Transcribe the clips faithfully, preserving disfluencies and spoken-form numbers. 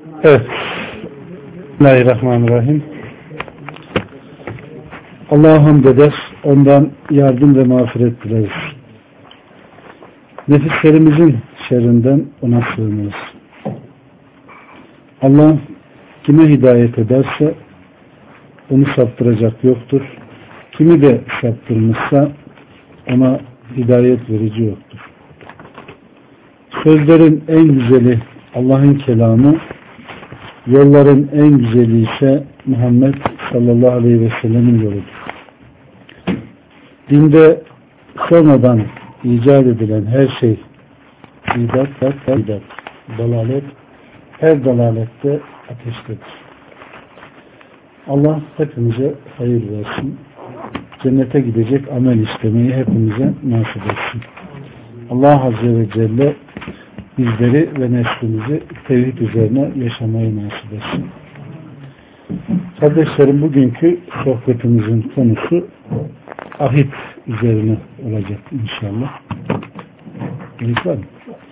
Evet. Bismillahirrahmanirrahim. Allah'a hamd eder, ondan yardım ve mağfiret dileriz. Nefislerimizin şerrinden ona sığınırız. Allah kime hidayet ederse onu saptıracak yoktur. Kimi de saptırmışsa ona hidayet verici yoktur. Sözlerin en güzeli Allah'ın kelamı, yolların en güzeli ise Muhammed sallallahu aleyhi ve sellemin yoludur. Dinde sonradan icat edilen her şey bidat, bidat, dalalet, her dalalette ateştedir. Allah hepimize hayır versin. Cennete gidecek amel istemeyi hepimize nasip etsin. Allah Azze ve Celle bizleri ve neslimizi tevhid üzerine yaşamayı nasip etsin. Kardeşlerim, bugünkü sohbetimizin konusu ahit üzerine olacak inşallah. Gerek var mı?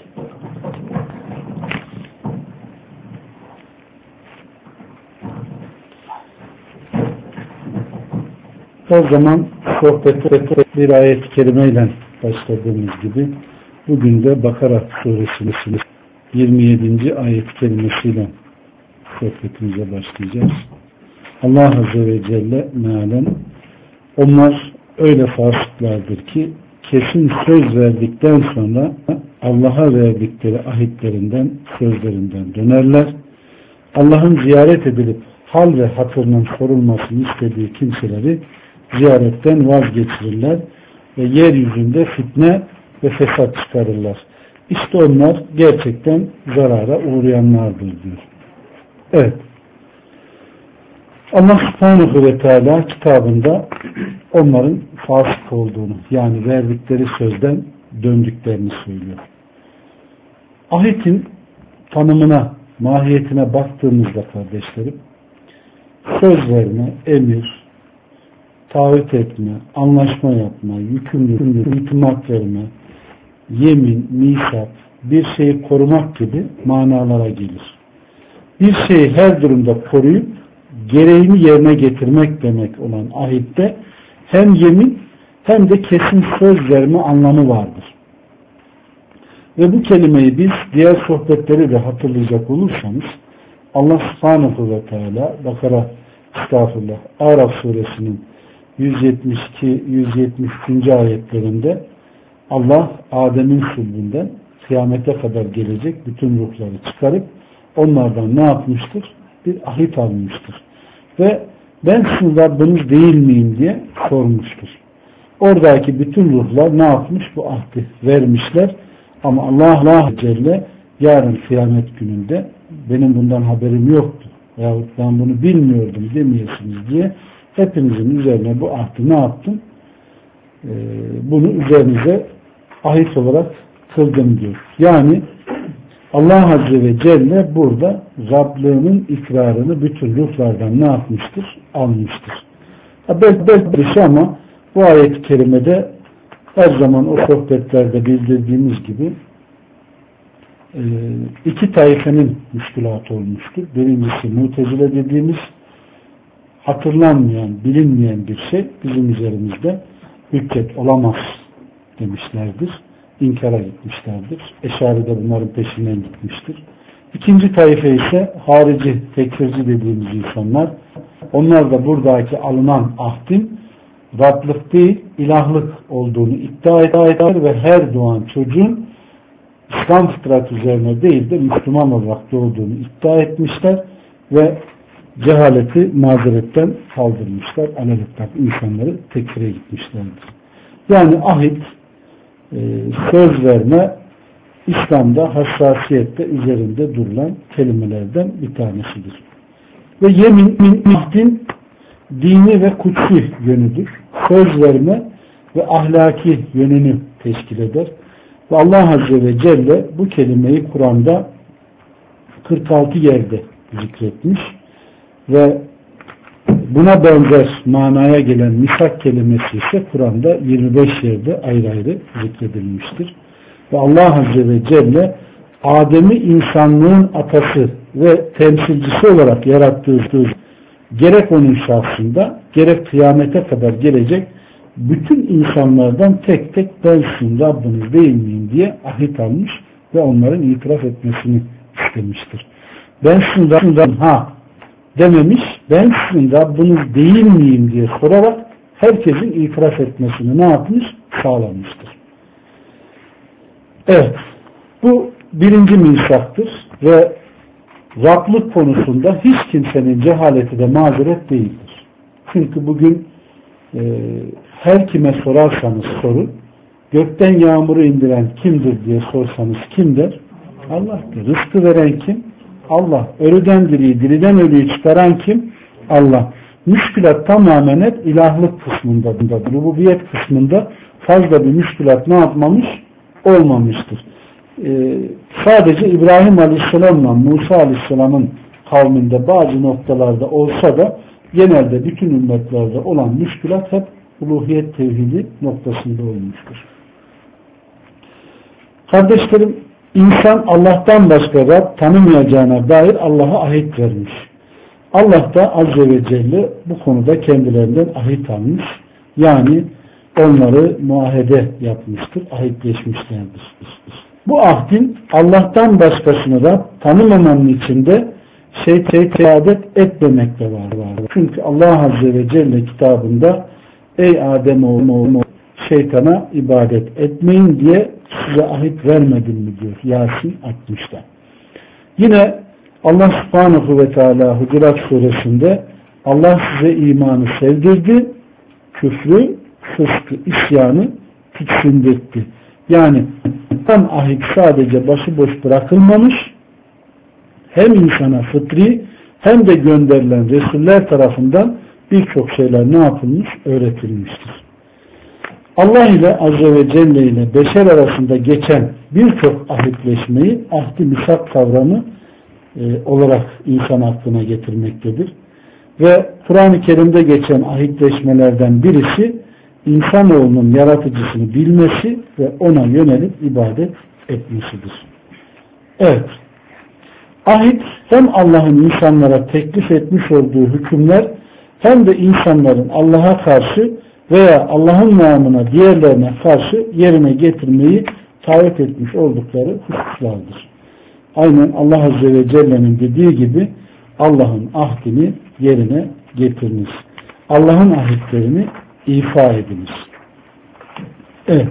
O zaman sohbete bir ayet-i kerimeyle başladığımız gibi bugün de Bakara suresinin yirmi yedinci ayet-i kerimesiyle sohbetimize başlayacağız. Allah Azze ve Celle mealen onlar öyle fasıklardır ki kesin söz verdikten sonra Allah'a verdikleri ahitlerinden, sözlerinden dönerler. Allah'ın ziyaret edilip hal ve hatırının sorulmasını istediği kimseleri ziyaretten vazgeçirirler ve yeryüzünde fitne ve fesat çıkarırlar. İşte onlar gerçekten zarara uğrayanlardır diyor. Evet. Allah Subhanahu ve Teala kitabında onların fasık olduğunu, yani verdikleri sözden döndüklerini söylüyor. Ahitin tanımına, mahiyetine baktığımızda kardeşlerim, söz verme, emir, taahhüt etme, anlaşma yapma, yükümlülük, itimat verme, yemin, misak, bir şeyi korumak gibi manalara gelir. Bir şeyi her durumda koruyup gereğini yerine getirmek demek olan ahitte hem yemin hem de kesin söz verme anlamı vardır. Ve bu kelimeyi biz diğer sohbetleri de hatırlayacak olursanız Allah Subhanahu ve Teala Bakara estağfurullah Araf suresinin yüz yetmiş iki yüz yetmiş üç. ayetlerinde Allah Adem'in sulbünden kıyamete kadar gelecek bütün ruhları çıkarıp onlardan ne yapmıştır? Bir ahit almıştır. Ve ben sizin Rabbiniz değil miyim diye sormuştur. Oradaki bütün ruhlar ne yapmış? Bu ahdi vermişler. Ama Allah Allah Celle yarın kıyamet gününde benim bundan haberim yoktu yahut ben bunu bilmiyordum demeyesiniz diye hepinizin üzerine bu ahdi ne yaptım? Ee, bunu üzerinize ahit olarak kıldım diyor. Yani Allah Azze ve Celle burada Rablığının ikrarını bütün ruhlardan ne yapmıştır? Almıştır. Belki belki bir şey ama bu ayet-i kerimede her zaman o sohbetlerde bildirdiğimiz gibi iki taifenin müşkülatı olmuştur. Birincisi Mutezile dediğimiz hatırlanmayan, bilinmeyen bir şey bizim üzerimizde hüccet olamaz demişlerdir. İnkara gitmişlerdir. Eşari de bunların peşinden gitmiştir. İkinci taife ise harici, tekfirci dediğimiz insanlar. Onlar da buradaki alınan ahdin Rablık değil, ilahlık olduğunu iddia eder ve her doğan çocuğun İslam fıtratı üzerine değil de Müslüman olarak doğduğunu iddia etmişler ve cehaleti mazeretten kaldırmışlar. Alelikler insanları tekfire gitmişlerdir. Yani ahit, söz verme İslam'da hassasiyette üzerinde durulan kelimelerden bir tanesidir. Ve yemin, ahdin dini ve kutsi yönüdür. Söz verme ve ahlaki yönünü teşkil eder. Ve Allah Azze ve Celle bu kelimeyi Kur'an'da kırk altı yerde zikretmiş ve buna benzer manaya gelen misak kelimesi ise Kur'an'da yirmi beş yerde ayrı ayrı zikredilmiştir. Ve Allah Azze ve Celle Adem'i insanlığın atası ve temsilcisi olarak yarattığı gerek onun şahsında gerek kıyamete kadar gelecek bütün insanlardan tek tek ben sizin Rabbiniz değil miyim diye ahit almış ve onların itiraf etmesini istemiştir. Ben sizin Rabbiniz ha dememiş, ben sizin Rabbiniz değil miyim diye sorarak herkesin itiraf etmesini ne yapmış? Sağlamıştır. Evet, bu birinci misaktır ve Rablık konusunda hiç kimsenin cehaleti de mazeret değildir. Çünkü bugün e, her kime sorarsanız sorun, gökten yağmuru indiren kimdir diye sorsanız kim der? Allah'tır. Rızkı veren kim? Allah. Ölüden diriyi, diriden ölüyü çıkaran kim? Allah. Müşkülat tamamen hep ilahlık kısmında, rububiyet kısmında fazla bir müşkülat ne yapmamış? Olmamıştır. Ee, sadece İbrahim Aleyhisselam'la Musa Aleyhisselam'ın kavminde bazı noktalarda olsa da genelde bütün ümmetlerde olan müşkülat hep uluhiyet tevhidi noktasında olmuştur. Kardeşlerim, insan Allah'tan başka Rab tanımayacağına dair Allah'a ahit vermiş. Allah da Azze ve Celle bu konuda kendilerinden ahit almış. Yani onları muahede yapmıştır, ahitleşmişlerdir. Bu ahdin Allah'tan başkasını Rab tanımamanın içinde şeytan ibadet etmemek de var. Çünkü Allah Azze ve Celle kitabında ey Ademoğlu şeytana ibadet etmeyin diye size ahit vermedim mi diyor Yasin altmışta. Yine Allah Subhanahu ve Teala Hucurat suresinde Allah size imanı sevdirdi, küfrü, fıskı, isyanı tiksindirtti. Yani tam ahit sadece başıboş bırakılmamış, hem insana fıtri hem de gönderilen Resuller tarafından birçok şeyler ne yapılmış? Öğretilmiştir. Allah ile Azze ve Celle ile beşer arasında geçen birçok ahitleşmeyi ahdi misak kavramı e, olarak insan aklına getirmektedir. Ve Kur'an-ı Kerim'de geçen ahitleşmelerden birisi insanoğlunun yaratıcısını bilmesi ve ona yönelip ibadet etmesidir. Evet. Ahit hem Allah'ın insanlara teklif etmiş olduğu hükümler hem de insanların Allah'a karşı veya Allah'ın namına diğerlerine karşı yerine getirmeyi taahhüt etmiş oldukları hususlardır. Aynen Allah Azze ve Celle'nin dediği gibi Allah'ın ahdini yerine getiriniz. Allah'ın ahitlerini ifa ediniz. Evet.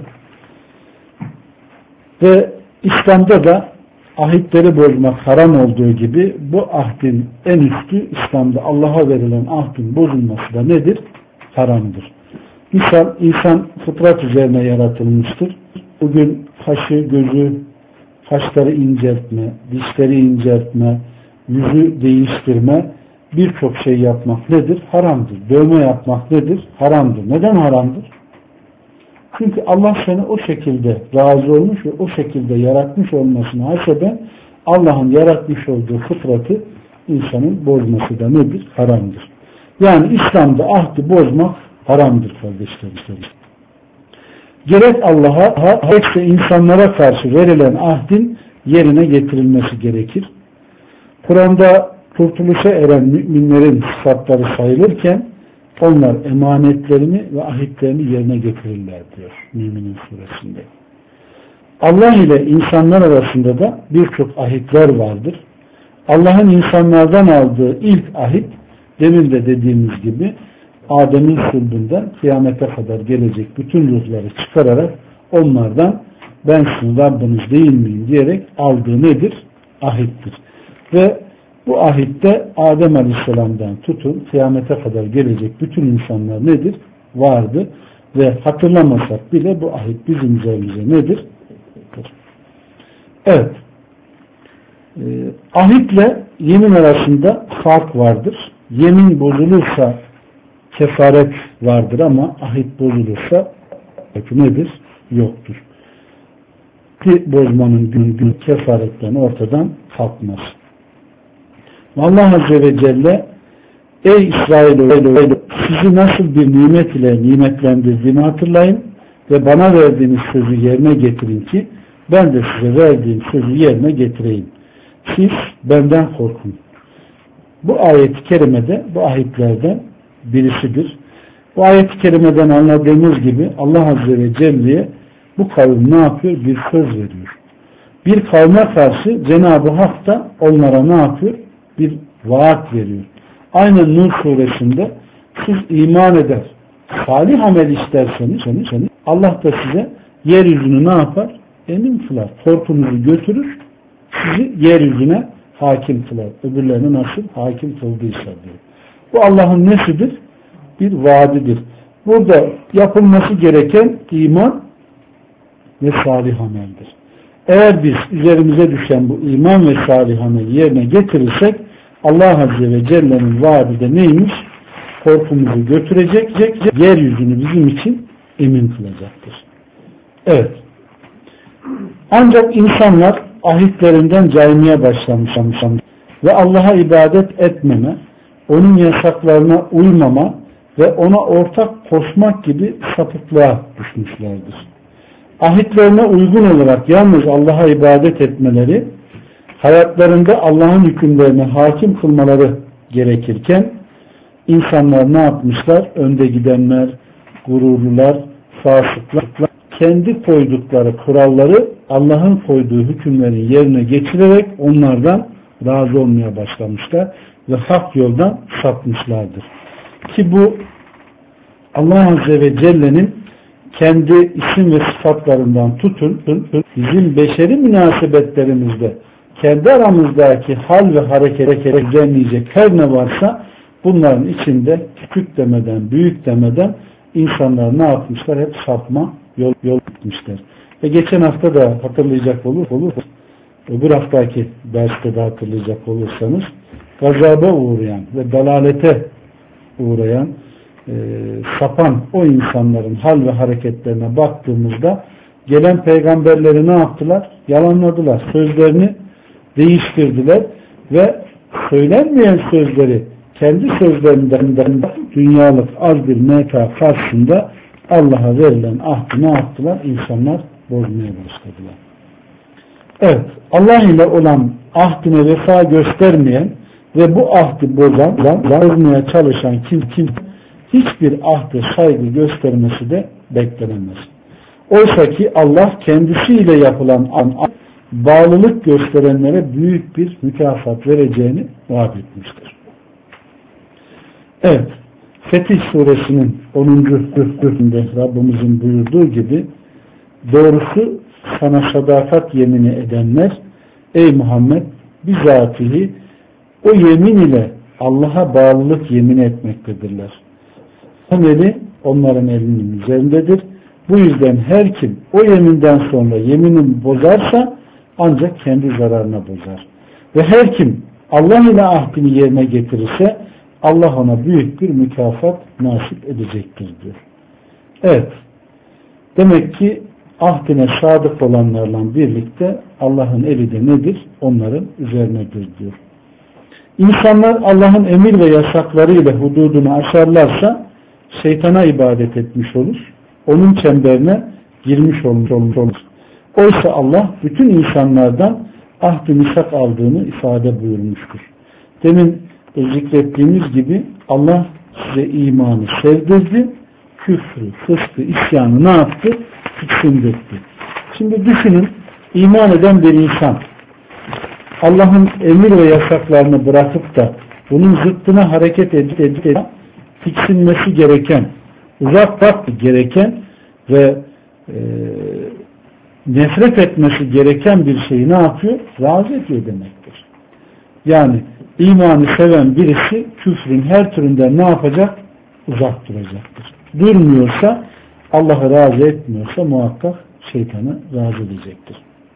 Ve İslam'da da ahitleri bozmak haram olduğu gibi bu ahdin en üstü İslam'da Allah'a verilen ahdin bozulması da nedir? Haramdır. Misal insan fıtrat üzerine yaratılmıştır. Bugün kaşı, gözü, kaşları inceltme, dişleri inceltme, yüzü değiştirme, birçok şey yapmak nedir? Haramdır. Dövme yapmak nedir? Haramdır. Neden haramdır? Çünkü Allah seni o şekilde razı olmuş ve o şekilde yaratmış olmasına haseben Allah'ın yaratmış olduğu fıtratı insanın bozması da nedir? Haramdır. Yani İslam'da ahdi bozmak haramdır kardeşlerim. Gerek Allah'a gerekse insanlara karşı verilen ahdin yerine getirilmesi gerekir. Kur'an'da kurtuluşa eren müminlerin sıfatları sayılırken onlar emanetlerini ve ahitlerini yerine getirirler diyor Müminin suresinde. Allah ile insanlar arasında da birçok ahitler vardır. Allah'ın insanlardan aldığı ilk ahit demin de dediğimiz gibi Adem'in sulbünden kıyamete kadar gelecek bütün ruhları çıkararak onlardan ben sizin Rabbiniz değil miyim diyerek aldığı nedir? Ahittir. Ve bu ahitte Adem Aleyhisselam'dan tutun kıyamete kadar gelecek bütün insanlar nedir? Vardı. Ve hatırlamasak bile bu ahit bizim üzerimize nedir? Evet. Ee, ahitle yemin arasında fark vardır. Yemin bozulursa kefaret vardır ama ahit bozulursa nedir? Yoktur. Ki bozmanın gün gün kefaretten ortadan kalkmaz. Allah Azze ve Celle ey İsrailoğlu sizi nasıl bir nimet ile nimetlendirdiğini hatırlayın ve bana verdiğiniz sözü yerine getirin ki ben de size verdiğim sözü yerine getireyim. Siz benden korkun. Bu ayet-i kerimede bu ayetlerden birisidir. Bu ayet-i kerimeden anladığımız gibi Allah Azze ve Celle'ye bu kavim ne yapıyor? Bir söz veriyor. Bir kavme karşı Cenab-ı Hak da onlara ne yapıyor? Bir vaat veriyor. Aynen Nur suresinde siz iman eder, salih amel isterseniz Allah da size yeryüzünü ne yapar? Emin kılar. Korkunuzu götürür, sizi yeryüzüne hakim kılar. Öbürlerini nasıl hakim kıldıysa diyor. Bu Allah'ın nesidir? Bir vaadidir. Burada yapılması gereken iman ve salih ameldir. Eğer biz üzerimize düşen bu iman ve salih ameli yerine getirirsek Allah Azze ve Celle'nin vaadi de neymiş? Korkumuzu götürecek, yeryüzünü bizim için emin kılacaktır. Evet. Ancak insanlar ahitlerinden caymaya başlamışlar ve Allah'a ibadet etmeme, onun yasaklarına uymama ve ona ortak koşmak gibi sapıklığa düşmüşlerdir. Ahitlerine uygun olarak yalnız Allah'a ibadet etmeleri, hayatlarında Allah'ın hükümlerine hakim kılmaları gerekirken insanlar ne yapmışlar? Önde gidenler, gururlular, fasıklar, kendi koydukları kuralları Allah'ın koyduğu hükümlerin yerine geçirerek onlardan razı olmaya başlamışlar ve hak yoldan sapmışlardır. Ki bu Allah Azze ve Celle'nin kendi isim ve sıfatlarından tutun, bizim beşeri münasebetlerimizde kendi aramızdaki hal ve harekete düzenleyecek her ne varsa bunların içinde küçük demeden, büyük demeden insanlar ne yapmışlar? Hep sapma yol, yol gitmişler. Ve geçen hafta da hatırlayacak olur, olur. Öbür haftaki derste de hatırlayacak olursanız gazaba uğrayan ve dalalete uğrayan e, sapan o insanların hal ve hareketlerine baktığımızda gelen peygamberleri ne yaptılar? Yalanladılar. Sözlerini değiştirdiler ve söylenmeyen sözleri kendi sözlerinden dünyalık az bir meta karşısında Allah'a verilen ahdi ne yaptılar? İnsanlar bozmaya başladılar. Evet, Allah ile olan ahdine vefa göstermeyen ve bu ahdi bozan, bozmaya çalışan kim kim hiçbir ahde saygı göstermesi de beklenemez. Oysa ki Allah kendisiyle yapılan an, bağlılık gösterenlere büyük bir mükafat vereceğini vaat etmiştir. Evet, Fetih Suresinin onuncu bölümünde Rabbimizin buyurduğu gibi doğrusu sana sadakat yemini edenler ey Muhammed bizatihi o yemin ile Allah'a bağlılık yemin etmektedirler. Ameli onların elinin üzerindedir. Bu yüzden her kim o yeminden sonra yeminini bozarsa ancak kendi zararına bozar. Ve her kim Allah ile ahdini yerine getirirse Allah ona büyük bir mükafat nasip edecektir diyor. Evet. Demek ki ahdine sadık olanlarla birlikte Allah'ın eli de nedir? Onların üzerinedir diyor. İnsanlar Allah'ın emir ve yasaklarıyla hududunu aşarlarsa şeytana ibadet etmiş olur. Onun çemberine girmiş olmuş olur. Oysa Allah bütün insanlardan ahd-ı misak aldığını ifade buyurmuştur. Demin zikrettiğimiz gibi Allah size imanı sevdirdi, küfrü, fıskı, isyanı ne yaptı? Tiksindirdi. Şimdi düşünün, iman eden bir insan Allah'ın emir ve yasaklarını bırakıp da bunun zıttına hareket edip edip edip tiksinmesi gereken, uzak bakması gereken ve e, nefret etmesi gereken bir şeyi ne yapıyor? Razı ediyor demektir. Yani imanı seven birisi küfrün her türünden ne yapacak? Uzak duracaktır. Durmuyorsa, Allah'ı razı etmiyorsa muhakkak şeytanı razı edecektir.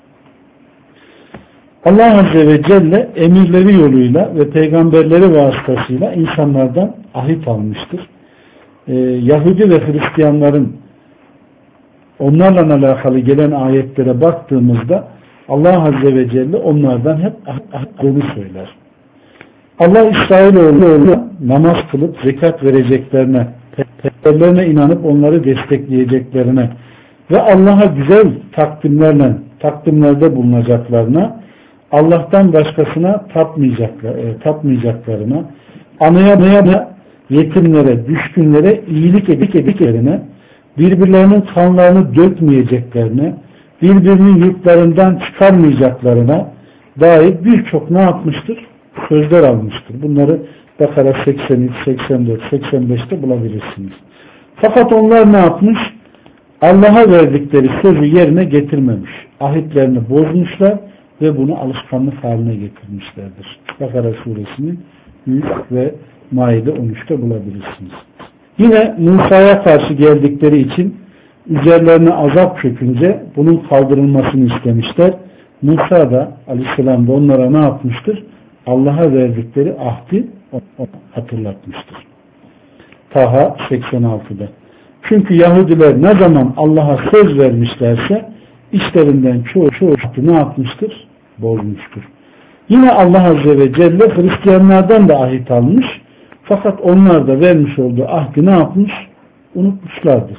Allah Azze ve Celle emirleri yoluyla ve peygamberleri vasıtasıyla insanlardan ahit almıştır. Ee, Yahudi ve Hristiyanların onlarla alakalı gelen ayetlere baktığımızda Allah Azze ve Celle onlardan hep ahitlerini söyler. Allah İsrailoğlu namaz kılıp zekat vereceklerine, peygamberlerine inanıp onları destekleyeceklerine ve Allah'a güzel takdimlerle takdimlerde bulunacaklarına, Allah'tan başkasına tapmayacaklar, e, tapmayacaklarına, anaya babaya, yetimlere, düşkünlere iyilik edik ediklerine, birbirlerinin kanlarını dökmeyeceklerine, birbirinin yurtlarından çıkarmayacaklarına dair birçok ne yapmıştır? Sözler almıştır. Bunları Bakara seksen üç, seksen dört, seksen beşte bulabilirsiniz. Fakat onlar ne yapmış? Allah'a verdikleri sözü yerine getirmemiş. Ahitlerini bozmuşlar ve bunu alışkanlık haline getirmişlerdir. Bakara suresinin yüz ve Maide on üçte bulabilirsiniz. Yine Musa'ya karşı geldikleri için üzerlerine azap çökünce bunun kaldırılmasını istemişler. Musa da aleyhisselam da onlara ne yapmıştır? Allah'a verdikleri ahdi hatırlatmıştır. Taha seksen altıda. Çünkü Yahudiler ne zaman Allah'a söz vermişlerse işlerinden çoğu çoğu ne yapmıştır? Bozmuştur. Yine Allah Azze ve Celle Hristiyanlardan da ahit almış. Fakat onlar da vermiş olduğu ahdi ne yapmış? Unutmuşlardır.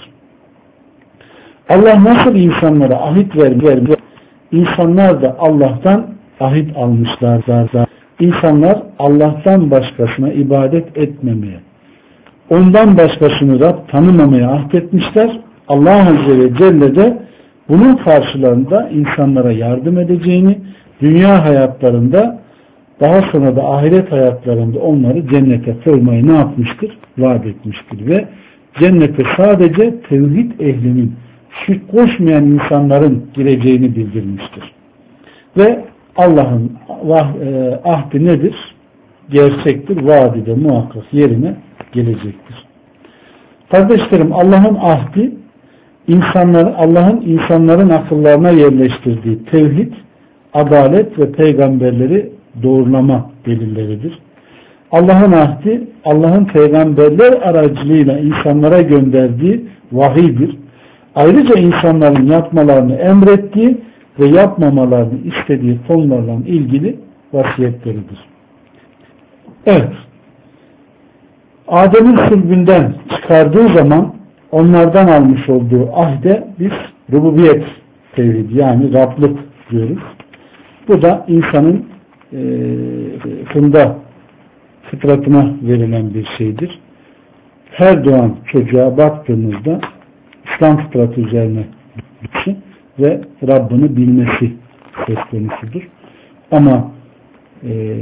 Allah nasıl insanlara ahit vermiş? İnsanlar da Allah'tan ahit almışlardır. İnsanlar Allah'tan başkasına ibadet etmemeye, ondan başkasını Rab tanımamaya ahdetmişler. Allah Azze ve Celle de bunun karşılığında insanlara yardım edeceğini, dünya hayatlarında daha sonra da ahiret hayatlarında onları cennete koymayı ne yapmıştır? Vaat etmiştir ve cennete sadece tevhid ehlinin, şirk koşmayan insanların gireceğini bildirmiştir. Ve Allah'ın ahdi nedir? Gerçektir. Vaadi de muhakkak yerine gelecektir. Kardeşlerim, Allah'ın ahdi insanlar, Allah'ın insanların akıllarına yerleştirdiği tevhid, adalet ve peygamberleri doğrulama delilleridir. Allah'ın ahdi, Allah'ın peygamberler aracılığıyla insanlara gönderdiği vahiydir. Ayrıca insanların yapmalarını emrettiği ve yapmamalarını istediği konularla ilgili vasiyetleridir. Evet. Adem'in sülbünden çıkardığı zaman onlardan almış olduğu ahde biz rububiyet tevhidi yani Rablık diyoruz. Bu da insanın e, fında fıtratına verilen bir şeydir. Her doğan çocuğa baktığımızda İslam fıtratı üzerine gitmesi ve Rabbini bilmesi söz konusudur. Ama e,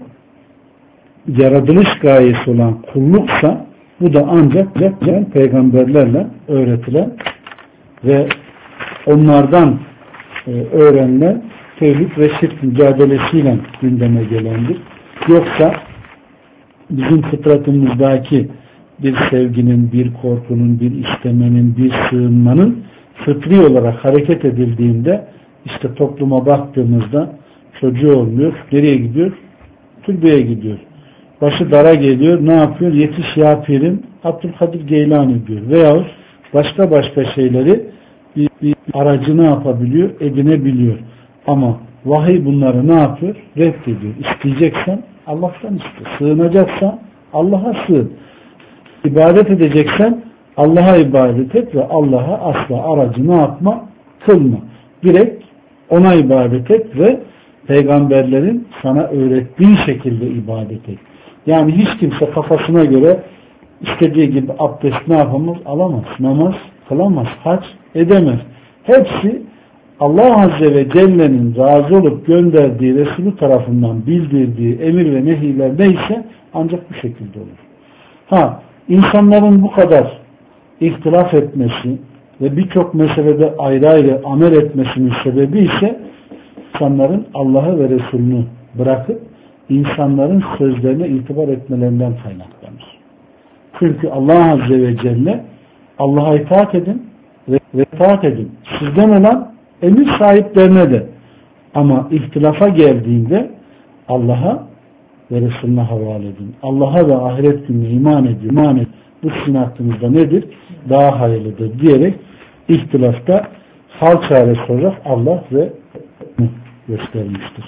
yaratılış gayesi olan kulluksa bu da ancak peygamberlerle öğretilen ve onlardan e, öğrenilen tevhid ve şirk mücadelesiyle gündeme gelendir. Yoksa bizim fıtratımızdaki bir sevginin, bir korkunun, bir istemenin, bir sığınmanın fıtri olarak hareket edildiğinde işte topluma baktığımızda çocuğu olmuyor, nereye gidiyor? Türbeye gidiyor. Başı dara geliyor, ne yapıyor? Yetiş ya pirim, Abdülkadir Geylani diyor. Veyahut başka başka şeyleri bir, bir aracı ne yapabiliyor? Edinebiliyor. Ama vahiy bunları ne yapıyor? Reddediyor. İsteyeceksen Allah'tan iste. Sığınacaksan Allah'a sığın. İbadet edeceksen Allah'a ibadet et ve Allah'a asla aracı ne yapma? Kılma. Direkt ona ibadet et ve peygamberlerin sana öğrettiği şekilde ibadet et. Yani hiç kimse kafasına göre istediği gibi abdest ne yapamaz? Alamaz. Namaz kılamaz. Hac edemez. Hepsi Allah Azze ve Celle'nin razı olup gönderdiği Resulü tarafından bildirdiği emir ve nehiler neyse ancak bu şekilde olur. Ha, insanların bu kadar ihtilaf etmesi ve birçok meselede ayrı ayrı amel etmesinin sebebi ise insanların Allah'ı ve Resulünü bırakıp insanların sözlerine itibar etmelerinden kaynaklanır. Çünkü Allah Azze ve Celle Allah'a itaat edin ve itaat edin. Sizden olan emir sahiplerine de. Ama ihtilafa geldiğinde Allah'a ve Resulüne havale edin. Allah'a ve ahiret gününe iman edin. İman edin. Bu sizin hakkınızda nedir? Daha hayırlıdır diyerek ihtilafta hal çaresi olarak Allah ve göstermiştir.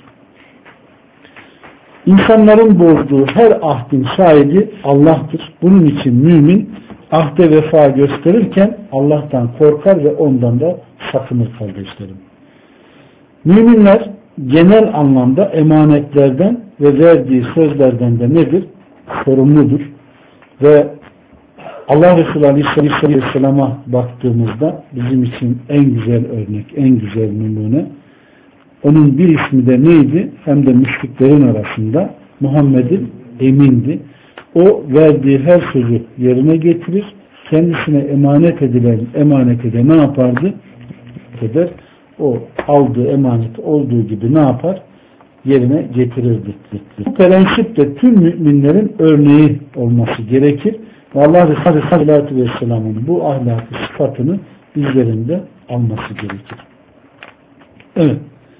İnsanların bozduğu her ahdin sahibi Allah'tır. Bunun için mümin ahde vefa gösterirken Allah'tan korkar ve ondan da sakınır kardeşlerim. Müminler genel anlamda emanetlerden ve verdiği sözlerden de nedir? Sorumludur. Ve Allah Resulü Aleyhisselam'a baktığımızda bizim için en güzel örnek, en güzel numune. Onun bir ismi de neydi? Hem de müşriklerin arasında Muhammed'in emindi. O verdiği her sözü yerine getirir. Kendisine emanet edilen emaneti de ne yapardı? Eder. O aldığı emanet olduğu gibi ne yapar? Yerine getirirdi. Bu prensip de tüm müminlerin örneği olması gerekir. Ve Allah Resulü Aleyhisselatü Vesselam'ın bu ahlaki sıfatını bizlerinde alması gerekir. Evet.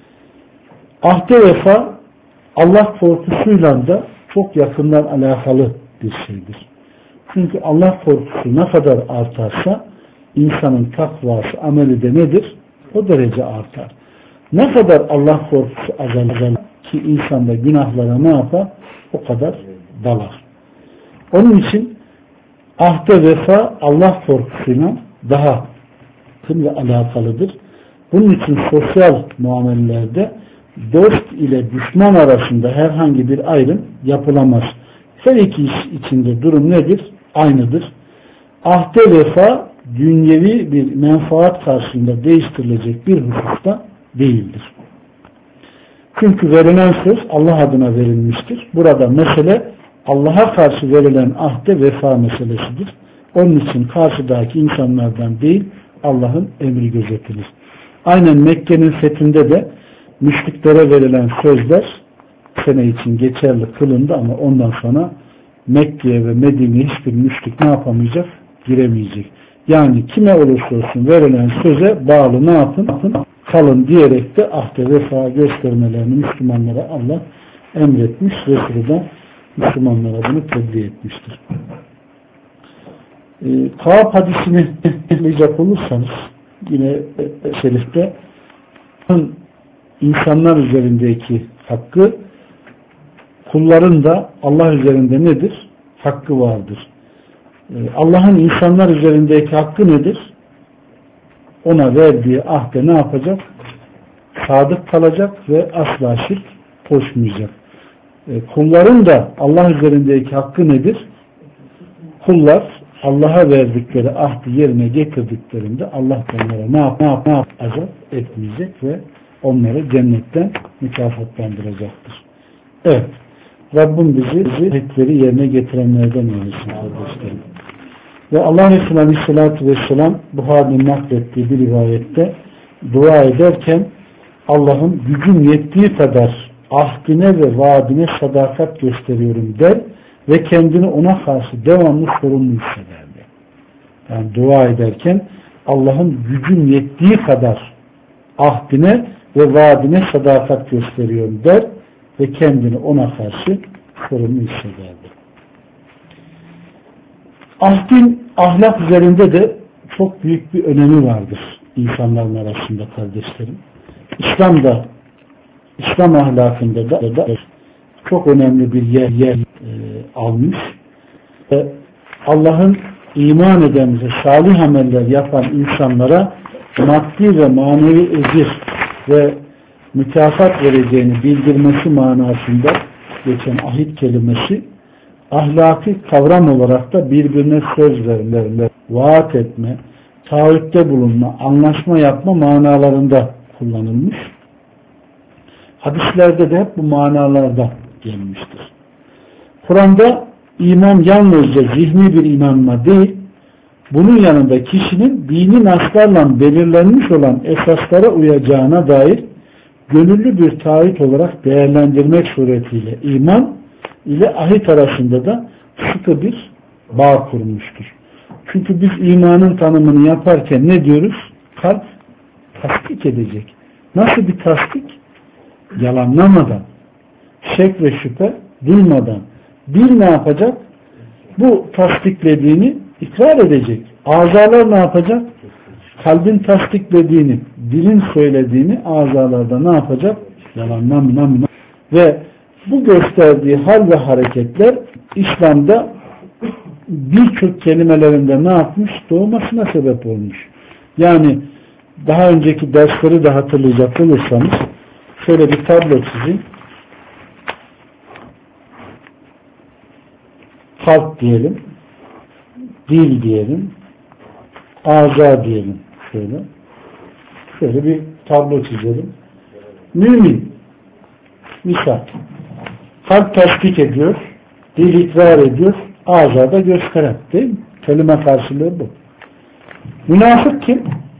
Ahde vefa Allah korkusuyla da çok yakından alakalı bir şeydir. Çünkü Allah korkusu ne kadar artarsa insanın takvası, ameli de nedir? O derece artar. Ne kadar Allah korkusu azalır ki insanda günahlara ne yapar? O kadar dalar. Onun için ahde vefa Allah korkusuyla daha yakın ve alakalıdır. Bunun için sosyal muamelelerde dost ile düşman arasında herhangi bir ayrım yapılamaz. Her iki iş içinde durum nedir? Aynıdır. Ahde vefa dünyevi bir menfaat karşısında değiştirilecek bir hususta değildir. Çünkü verilen söz Allah adına verilmiştir. Burada mesele Allah'a karşı verilen ahde vefa meselesidir. Onun için karşıdaki insanlardan değil Allah'ın emri gözetilir. Aynen Mekke'nin fethinde de müşriklere verilen sözler sene için geçerli kılındı ama ondan sonra Mekke'ye ve Medine'ye hiçbir müşrik ne yapamayacak? Giremeyecek. Yani kime olursa olsun verilen söze bağlı ne yapın? Kalın diyerek de ahde vefa göstermelerini Müslümanlara Allah emretmiş. Resulü de Müslümanlara bunu tebliğ etmiştir. Ee, Kâb hadisini anlayacak olursanız yine şerifte insanlar üzerindeki hakkı, kulların da Allah üzerinde nedir? Hakkı vardır. Allah'ın insanlar üzerindeki hakkı nedir? Ona verdiği ahde ne yapacak? Sadık kalacak ve asla şirk koşmayacak. Kulların da Allah üzerindeki hakkı nedir? Kullar Allah'a verdikleri ahdi yerine getirdiklerinde Allah onlara ne yap, ne yap, ne yap, azap etmeyecek ve onları cennetten mükafatlandıracaktır. Evet. Rabbim bizi ahitleri yerine getirenlerden eylesin kardeşlerim. Ve Allah Resulü Aleyhisselatü Vesselam Buhari'nin naklettiği bir rivayette dua ederken Allah'ım gücüm yettiği kadar ahdine ve vaadine sadakat gösteriyorum der ve kendini ona karşı devamlı sorumlu hissederdi. Yani dua ederken Allah'ın gücüm yettiği kadar ahdine ve vaadine sadakat gösteriyorum der ve kendini ona karşı sorumlu hissederdi. Ahdin ahlak üzerinde de çok büyük bir önemi vardır insanların arasında kardeşlerim. İslam'da, İslam ahlakında da, da çok önemli bir yer, yer e, almış ve Allah'ın iman eden ve salih ameller yapan insanlara maddi ve manevi ecir ve mükafat vereceğini bildirmesi manasında geçen ahit kelimesi ahlaki kavram olarak da birbirine söz verme, vaat etme, taahhütte bulunma, anlaşma yapma manalarında kullanılmış. Hadislerde de hep bu manalarda gelmiştir. Kur'an'da iman yalnızca zihni bir inanma değil, bunun yanında kişinin dini naslarla belirlenmiş olan esaslara uyacağına dair gönüllü bir taahhüt olarak değerlendirmek suretiyle iman ile ahit arasında da sıkı bir bağ kurmuştur. Çünkü biz imanın tanımını yaparken ne diyoruz? Kalp tasdik edecek. Nasıl bir tasdik? Yalanlamadan, şek ve şüphe duymadan dil ne yapacak? Bu tasdiklediğini ikrar edecek. Azalar ne yapacak? Kalbin tasdiklediğini, dilin söylediğini azalarda ne yapacak? Yalanlamadan. Ve bu gösterdiği hal ve hareketler İslam'da birçok kelimelerinde ne yapmış? Doğmasına sebep olmuş. Yani daha önceki dersleri de hatırlayacak olursanız şöyle bir tablo çizin. Kalp diyelim, dil diyelim, ağza diyelim. Şöyle. Şöyle bir tablo çizelim. Mümin. Misal. Kalp tasdik ediyor, dil ikrar ediyor, ağza da gösteren. Değil mi? Kelime karşılığı bu. Münafık kim?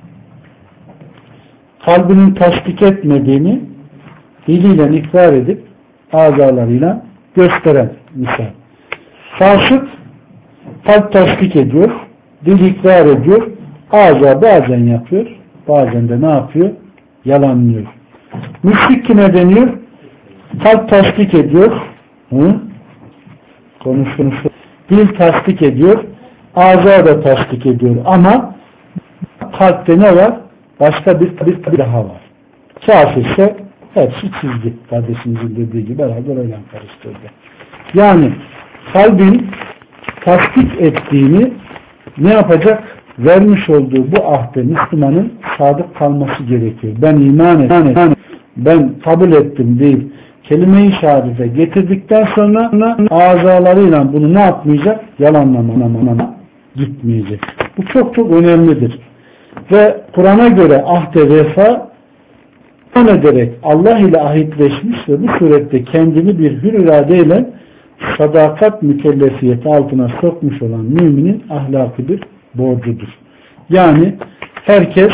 Kalbinin tasdik etmediğini diliyle ikrar edip ağzalarıyla gösteren misal. Fasık kalp tasdik ediyor, dil ikrar ediyor, ağza bazen yapıyor, bazen de ne yapıyor? Yalanlıyor. Müşrik kime deniyor? Kalp tasdik ediyor, hı? Konuşmuş. Dil tasdik ediyor, ağza da tasdik ediyor ama kalpte ne var? Başka bir, bir, bir daha var. Kafirse hepsi çizgi. Kardeşimizin dediği gibi beraber öyle karıştırdı. Yani kalbin tasdik ettiğini ne yapacak? Vermiş olduğu bu ahde Müslümanın sadık kalması gerekiyor. Ben iman ettim, yani ben kabul ettim değil. Kelime-i şehadete getirdikten sonra azalarıyla bunu ne yapmayacak? Yalanlamama gitmeyecek. Bu çok çok önemlidir. Ve Kur'an'a göre ahde vefa ederek Allah ile ahitleşmiş ve bu surette kendini bir hür iradeyle sadakat mükellefiyeti altına sokmuş olan müminin ahlakıdır, borcudur. Yani herkes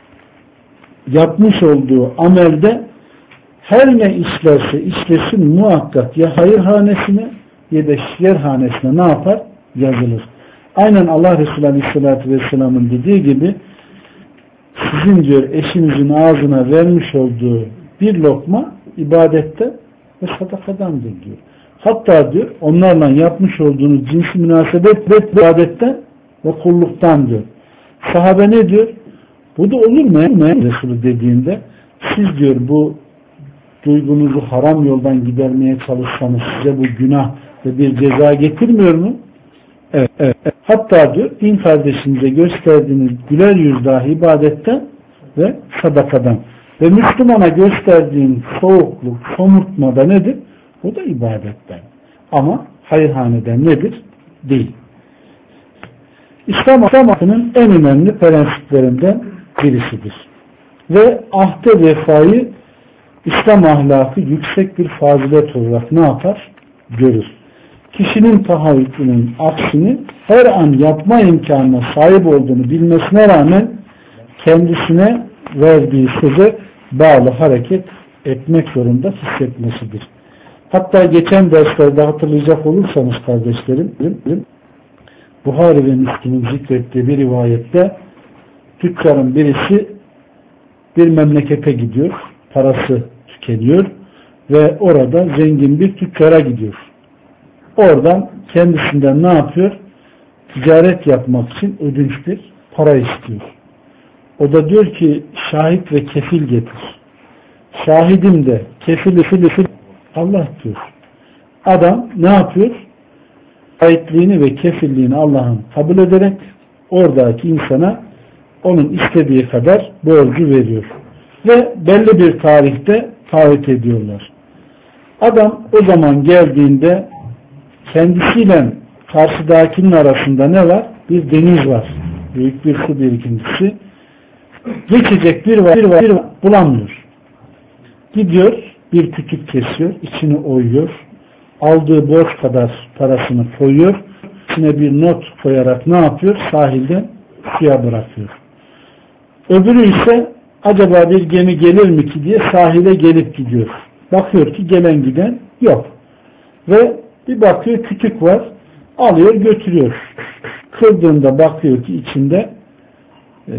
yapmış olduğu amelde her ne işlerse işlesin muhakkak ya hayırhanesine ya da şerhanesine ne yapar? Yazılır. Aynen Allah Resulü Aleyhisselatü Vesselam'ın dediği gibi sizin diyor eşinizin ağzına vermiş olduğu bir lokma ibadette ve sadakadandır diyor. Hatta diyor onlarla yapmış olduğunuz cinsi münasebet ve ibadetten ve kulluktan diyor. Sahabe ne diyor? Bu da olur mu? Resulü dediğinde siz diyor bu duygunuzu haram yoldan gidermeye çalışsanız size bu günah ve bir ceza getirmiyor mu? Evet, evet. Hatta diyor din kardeşinize gösterdiğiniz güler yüz dahi ibadetten ve sadakadan. Ve Müslümana gösterdiğin soğukluk, somurtma da nedir? O da ibadetten. Ama hayırhaneden nedir? Değil. İslam ahlakının en önemli prensiplerinden birisidir. Ve ahde vefayı İslam ahlakı yüksek bir fazilet olarak ne yapar? Görür. Kişinin tahayyülünün aksini her an yapma imkanına sahip olduğunu bilmesine rağmen kendisine verdiği söze bağlı hareket etmek zorunda hissetmesidir. Hatta geçen derslerde hatırlayacak olursanız kardeşlerim, Buhari ve Müslim'in zikrettiği bir rivayette tüccarın birisi bir memlekete gidiyor, parası tükeniyor ve orada zengin bir tüccara gidiyor. Oradan kendisinden ne yapıyor? Ticaret yapmak için ödünç bir para istiyor. O da diyor ki şahit ve kefil getir. Şahidim de kefili fili fil Allah diyor. Adam ne yapıyor? Şahitliğini ve kefilliğini Allah'ın kabul ederek oradaki insana onun istediği kadar borcu veriyor. Ve belli bir tarihte taahhüt ediyorlar. Adam o zaman geldiğinde kendisiyle karşıdakinin arasında ne var? Bir deniz var. Büyük bir su birikintisi. Geçecek bir var, bir var, bir var bulamıyor. Gidiyor, bir kütük kesiyor, içini oyuyor. Aldığı borç kadar parasını koyuyor. İçine bir not koyarak ne yapıyor? Sahilden suya bırakıyor. Öbürü ise acaba bir gemi gelir mi ki diye sahile gelip gidiyor. Bakıyor ki gelen giden yok. Ve bir bakıyor kütük var. Alıyor götürüyor. Kırdığında bakıyor ki içinde e,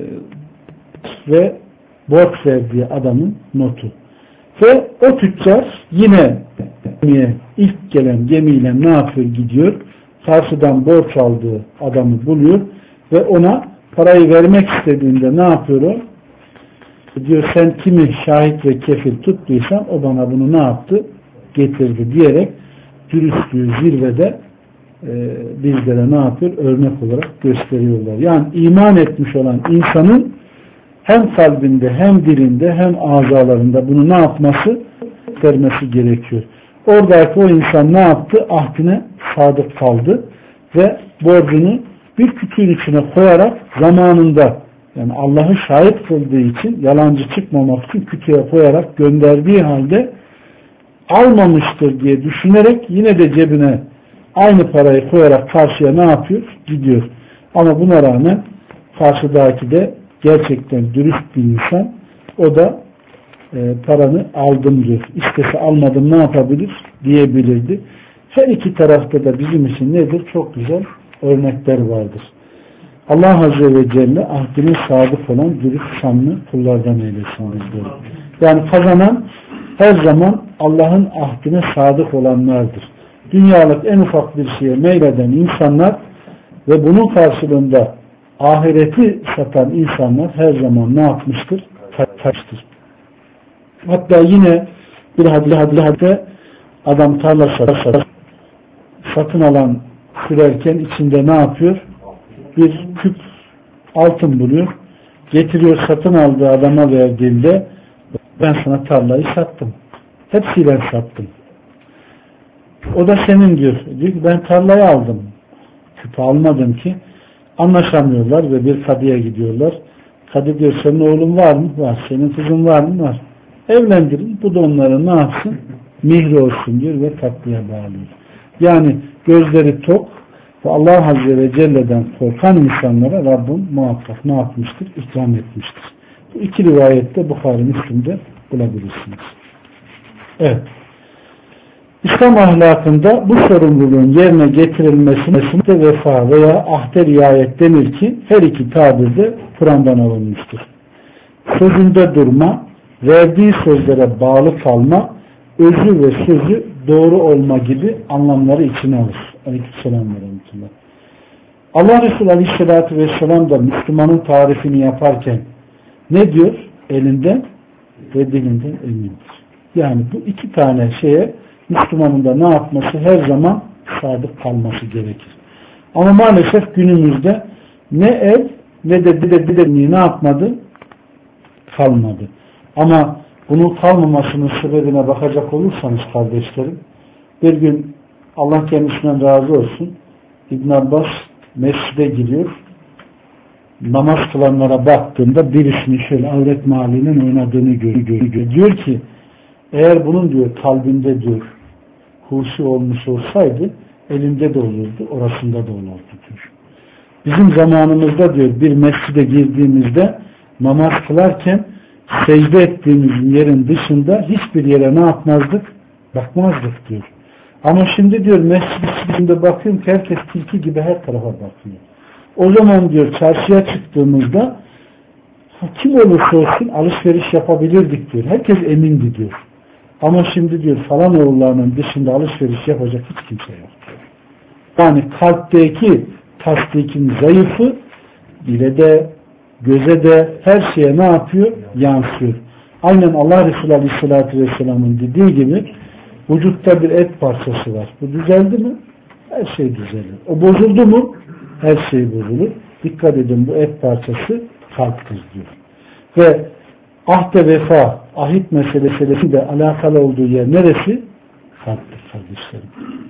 ve borç verdiği adamın notu. Ve o tüccar yine ilk gelen gemiyle ne yapıyor? Gidiyor. Karşıdan borç aldığı adamı buluyor ve ona parayı vermek istediğinde ne yapıyor o? Diyor sen kimi şahit ve kefil tuttuysan o bana bunu ne yaptı? Getirdi diyerek dürüstlüğü zirvede e, bizlere ne yapıyor? Örnek olarak gösteriyorlar. Yani iman etmiş olan insanın hem kalbinde hem dilinde hem azalarında bunu ne yapması? Vermesi gerekiyor. Oradaki o insan ne yaptı? Ahdine sadık kaldı ve borcunu bir kütüğün içine koyarak zamanında, yani Allah'ı şahit kıldığı için, yalancı çıkmamak için kütüğe koyarak gönderdiği halde almamıştır diye düşünerek yine de cebine aynı parayı koyarak karşıya ne yapıyor? Gidiyor. Ama buna rağmen karşıdaki de gerçekten dürüst bir insan. O da e, paranı aldım diyor. İstese almadım ne yapabilir? Diyebilirdi. Her iki tarafta da bizim için nedir? Çok güzel örnekler vardır. Allah Azze ve Celle ahdine sadık olan dürüst sanlı kullardan eylesin bizleri. Yani kazanan her zaman Allah'ın ahdine sadık olanlardır. Dünyalık en ufak bir şeye meyleden insanlar ve bunun karşılığında ahireti satan insanlar her zaman ne yapmıştır? Kaçtır. Hatta yine bir hadli hadli hadde adam tarla satır. Satın alan sürerken içinde ne yapıyor? Bir küp altın buluyor. Getiriyor, satın aldığı adama verdiğinde ben sana tarlayı sattım. Hepsiyle sattım. O da senin diyor. Diyor ki ben tarlayı aldım. Küpü almadım ki. Anlaşamıyorlar ve bir kadıya gidiyorlar. Kadı diyor senin oğlun var mı? Var. Senin kızın var mı? Var. Evlendirin. Bu da onların ne yapsın? Mihri olsun diyor ve tatlıya bağlıyor. Yani gözleri tok ve Allah Azze ve Celle'den korkan insanlara Rabbim muhakkak ne yapmıştır? İkram etmiştir. Bu iki rivayette Bukhari Müslim'de bulabilirsiniz. Evet. İslam ahlakında bu sorumluluğun yerine getirilmesine vefa veya ahde riayet denir ki her iki tabirde Kur'an'dan alınmıştır. Sözünde durma, verdiği sözlere bağlı kalma, özü ve sözü doğru olma gibi anlamları içine alır. Aleykümselam ve rahmetullah. Allah Resulü Aleyhisselatü Vesselam da Müslümanın tarifini yaparken ne diyor? Elinden ve dilinden emindir. Yani bu iki tane şeye Müslümanın da ne yapması? Her zaman sadık kalması gerekir. Ama maalesef günümüzde ne el ne de dile dile ne yapmadı? Kalmadı. Ama bunun kalmamasının sebebine bakacak olursanız kardeşlerim, bir gün Allah kendisinden razı olsun İbn Abbas mescide giriyor. Namaz kılanlara baktığında birisinin şöyle avret mahallinin oynadığını görüyor. Diyor ki eğer bunun diyor kalbinde diyor huşu olmuş olsaydı elinde de olurdu, orasında da olurdu diyor. Bizim zamanımızda diyor bir mescide girdiğimizde namaz kılarken secde ettiğimiz yerin dışında hiçbir yere ne yapmazdık? Bakmazdık diyor. Ama şimdi diyor mescidinde bakıyorum ki herkes tilki gibi her tarafa bakıyor. O zaman diyor çarşıya çıktığımızda kim olursa olsun alışveriş yapabilirdik diyor. Herkes emindi diyor. Ama şimdi diyor falan oğullarının dışında alışveriş yapacak hiç kimse yok diyor. Yani kalpteki tasdikin zayıfı dile de göze de her şeye ne yapıyor? Yansıyor. Aynen Allah Resulü Aleyhisselatü Vesselam'ın dediği gibi vücutta bir et parçası var. Bu düzeldi mi? Her şey düzelir. O bozuldu mu? Her şey bozulur. Dikkat edin bu et parçası kalptir diyor. Ve ahde vefa, ahit meselesi de alakalı olduğu yer neresi? Kalptir kardeşlerim.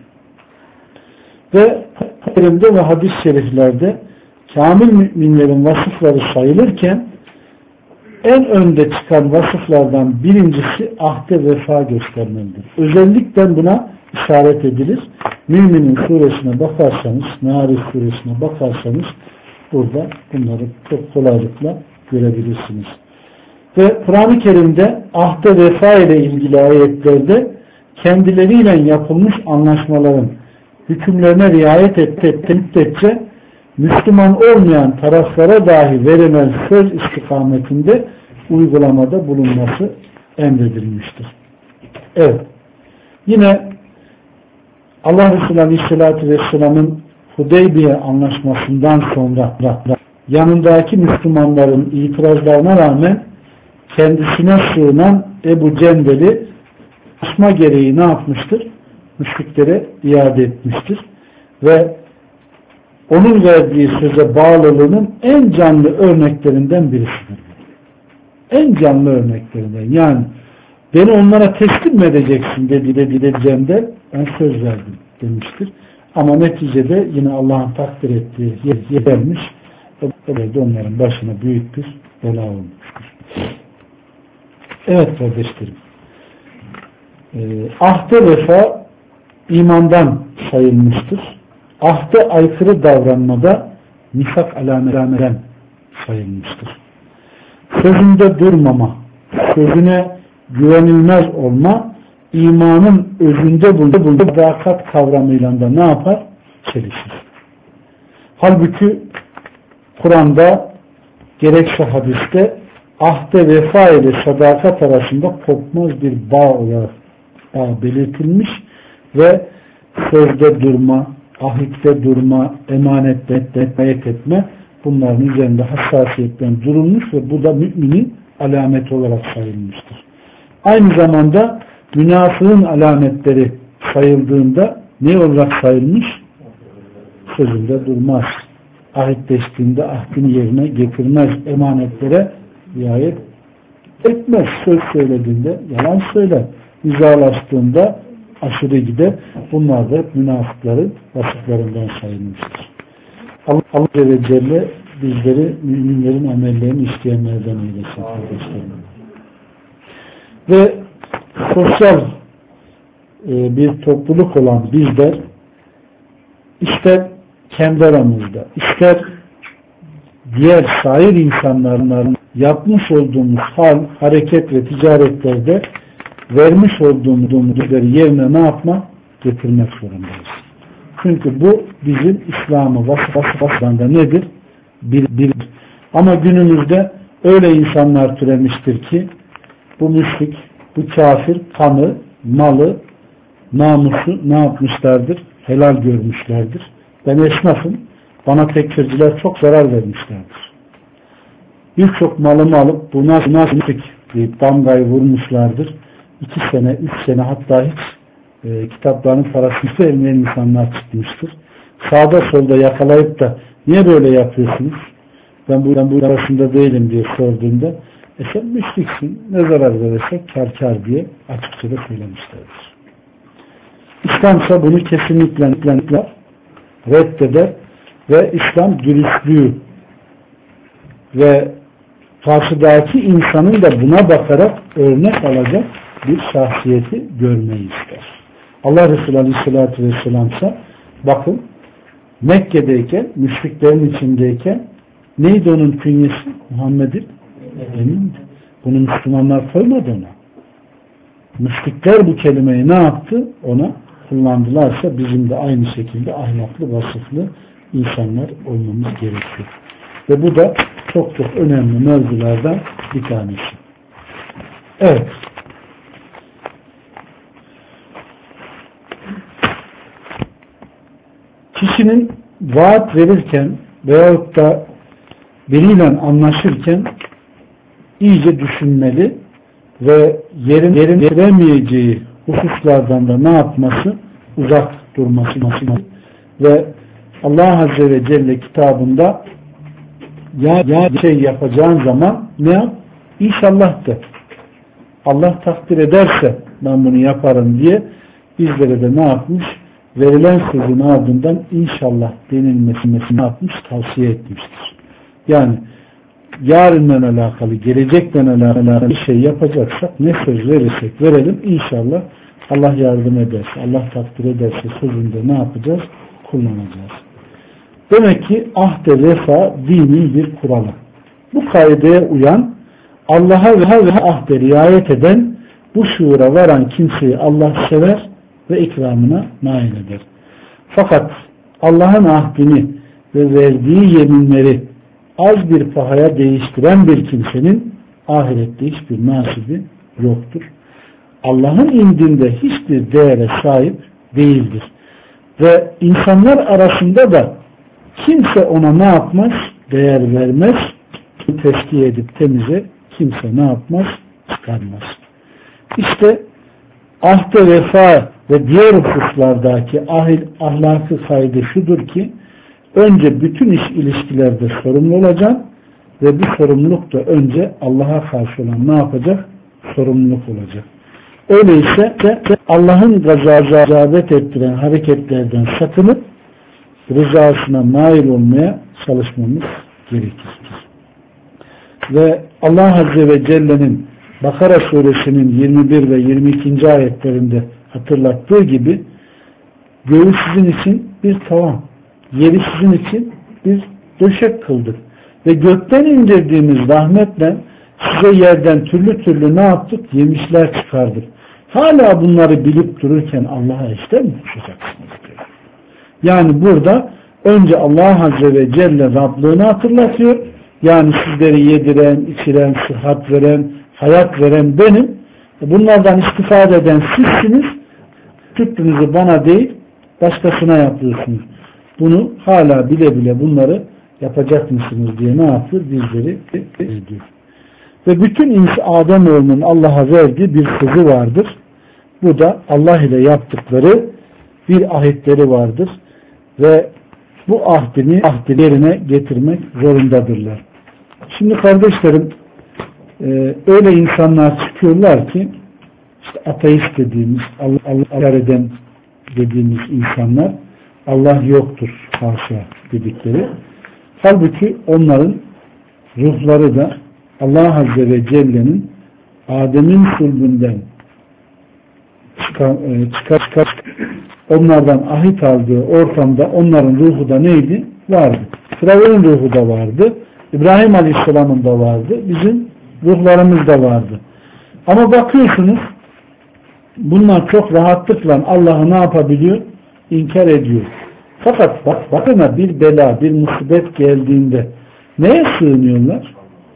Ve Kerim'de ve hadis-i şeriflerde kamil müminlerin vasıfları sayılırken en önde çıkan vasıflardan birincisi ahde vefa göstermelidir. Özellikle buna işaret edilir. Müminin suresine bakarsanız, Naris suresine bakarsanız burada bunları çok kolaylıkla görebilirsiniz. Ve Kur'an-ı Kerim'de ahde vefa ile ilgili ayetlerde kendileriyle yapılmış anlaşmaların hükümlerine riayet ettiği müddetçe Müslüman olmayan taraflara dahi verilen söz istikametinde uygulamada bulunması emredilmiştir. Evet. Yine Allah Resulü Aleyhisselatü Vesselam'ın Hudeybiye anlaşmasından sonra yanındaki Müslümanların itirazlarına rağmen kendisine sığınan Ebu Cendel'i asma gereği ne yapmıştır? Müşriklere iade etmiştir. Ve onun verdiği söze bağlılığının en canlı örneklerinden birisidir. en canlı örneklerinden. Yani beni onlara teslim mi edeceksin dedi de dileceğimde ben söz verdim demiştir. Ama neticede yine Allah'ın takdir ettiği yer gelmiş. Öyle onların başına büyük bir bela olmuştur. Evet kardeşlerim. E, ahde vefa imandan sayılmıştır. Ahde aykırı davranmada nifak alametinden sayılmıştır. Sözünde durmama, sözüne güvenilmez olma, imanın özünde bulunduğu sadakat kavramıyla da ne yapar? Çelişir. Halbuki Kur'an'da gerekse hadiste ahde vefa ile sadakat arasında kopmaz bir bağ olarak bağ belirtilmiş ve sözde durma, ahitte durma, emanette etmeyet etme bunların üzerinde hassasiyetten durulmuş ve bu da müminin alameti olarak sayılmıştır. Aynı zamanda münafığın alametleri sayıldığında ne olarak sayılmış? Sözünde durmaz. Ahitleştiğinde ahdini yerine getirmez. Emanetlere riayet etmez. Söz söylediğinde yalan söyler. İzalaştığında aşırı gider. Bunlar da münafıkların vasıflarından sayılmıştır. Allah Azze ve Celle bizleri müminlerin amellerini isteyenlerden eylesin kardeşlerim. Ve sosyal e, bir topluluk olan bizler ister kendi aramızda, ister diğer sair insanların yapmış olduğumuz hal, hareket ve ticaretlerde vermiş olduğumuz değerleri yerine ne yapmak? Getirmek zorundayız. Çünkü bu bizim İslam'ı vasıflarında nedir? Bir, bir. Ama günümüzde öyle insanlar türemiştir ki bu müşrik, bu kafir kanı, malı, namusu ne yapmışlardır? Helal görmüşlerdir. Ben esnafım. Bana tekfirciler çok zarar vermişlerdir. Birçok malımı alıp bu nasıl nasıl deyip damgayı vurmuşlardır. İki sene, üç sene hatta hiç e, kitaplarının parasını vermeyen insanlar çıkmıştır. Sağda solda yakalayıp da niye böyle yapıyorsunuz? Ben bu, ben bu arasında değilim diye sorduğunda e sen müşriksin, ne zarar verirsek kar kar diye açıkça da söylemişlerdir. İslamsa bunu kesinlikle reddeder ve İslam dürüstlüğü ve karşıdaki insanın da buna bakarak örnek alacak bir şahsiyeti görmeyi ister. Allah Resulü Aleyhisselatü Vesselam ise bakın Mekke'deyken, müşriklerin içindeyken neydi onun künyesi? Muhammed'in emindi. Bunu Müslümanlar koymadı ona. Müşrikler bu kelimeyi ne yaptı? Ona kullandılarsa bizim de aynı şekilde ahlaklı, vasıflı insanlar olmamız gerekiyor. Ve bu da çok çok önemli mevzulardan bir tanesi. Evet. Kişinin vaat verirken veyahut da biriyle anlaşırken iyice düşünmeli ve yerin yerin veremeyeceği hususlardan da ne yapması? Uzak durması ve Allah Azze ve Celle kitabında ya, ya bir şey yapacağın zaman ne yap? İnşallah de. Allah takdir ederse ben bunu yaparım diye bizlere de ne yapmış? Verilen sözün ardından inşallah denilmesini ne yapmış? Tavsiye etmiştir. Yani yarından alakalı, gelecekten alakalı bir şey yapacaksak ne söz verirsek verelim inşallah Allah yardım ederse, Allah takdir ederse sözünde ne yapacağız? Kullanacağız. Demek ki ahde vefa dinin bir kuralı. Bu kaideye uyan, Allah'a ve ahde riayet eden, bu şuura varan kimseyi Allah sever ve ikramına nail eder. Fakat Allah'ın ahdini ve verdiği yeminleri az bir pahaya değiştiren bir kimsenin ahirette hiçbir nasibi yoktur. Allah'ın indinde hiçbir değere sahip değildir. Ve insanlar arasında da kimse ona ne yapmaz? Değer vermez. Teskiye edip temize kimse ne yapmaz? Çıkarmaz. İşte ahde vefa ve diğer hususlardaki ahil, ahlakı kaydı şudur ki önce bütün iş ilişkilerde sorumlu olacaksın. ve bu sorumluluk da önce Allah'a karşı olan ne yapacak? Sorumluluk olacak. Öyleyse Allah'ın gazabet ettiren hareketlerden sakınıp rızasına nail olmaya çalışmamız gerekir. Ve Allah Azze ve Celle'nin Bakara suresinin yirmi bir ve yirmi ikinci ayetlerinde hatırlattığı gibi göğü sizin için bir tavan, yeri sizin için bir döşek kıldık. Ve gökten indirdiğimiz rahmetle size yerden türlü türlü ne yaptık? Yemişler çıkardık. Hala bunları bilip dururken Allah'a işte mi koşacaksınız diyor. Yani burada önce Allah Azze ve Celle Rablığını hatırlatıyor. Yani sizleri yediren, içiren, sıhhat veren, hayat veren benim. Bunlardan istifade eden sizsiniz. Fikrinizi bana değil, başkasına yapıyorsunuz. Bunu hala bile bile bunları yapacak mısınız diye ne yapıyor? Bizleri ediyor. Ve bütün insan Ademoğlunun Allah'a verdiği bir sözü vardır. Bu da Allah ile yaptıkları bir ahitleri vardır. Ve bu ahdini, ahdini yerine getirmek zorundadırlar. Şimdi kardeşlerim, e, öyle insanlar çıkıyorlar ki işte ateist dediğimiz, Allah, Allah eden dediğimiz insanlar Allah yoktur haşa dedikleri. Halbuki onların ruhları da Allah Azze ve Celle'nin Adem'in sulbünden çıkar, çıkar, çıkar onlardan ahit aldığı ortamda onların ruhu da neydi? Vardı. Firavun'un ruhu da vardı. İbrahim Aleyhisselam'ın da vardı. Bizim ruhlarımız da vardı. Ama bakıyorsunuz bunlar çok rahatlıkla Allah'ı ne yapabiliyor? İnkar ediyor. Fakat bak, bakına bir bela, bir musibet geldiğinde neye sığınıyorlar?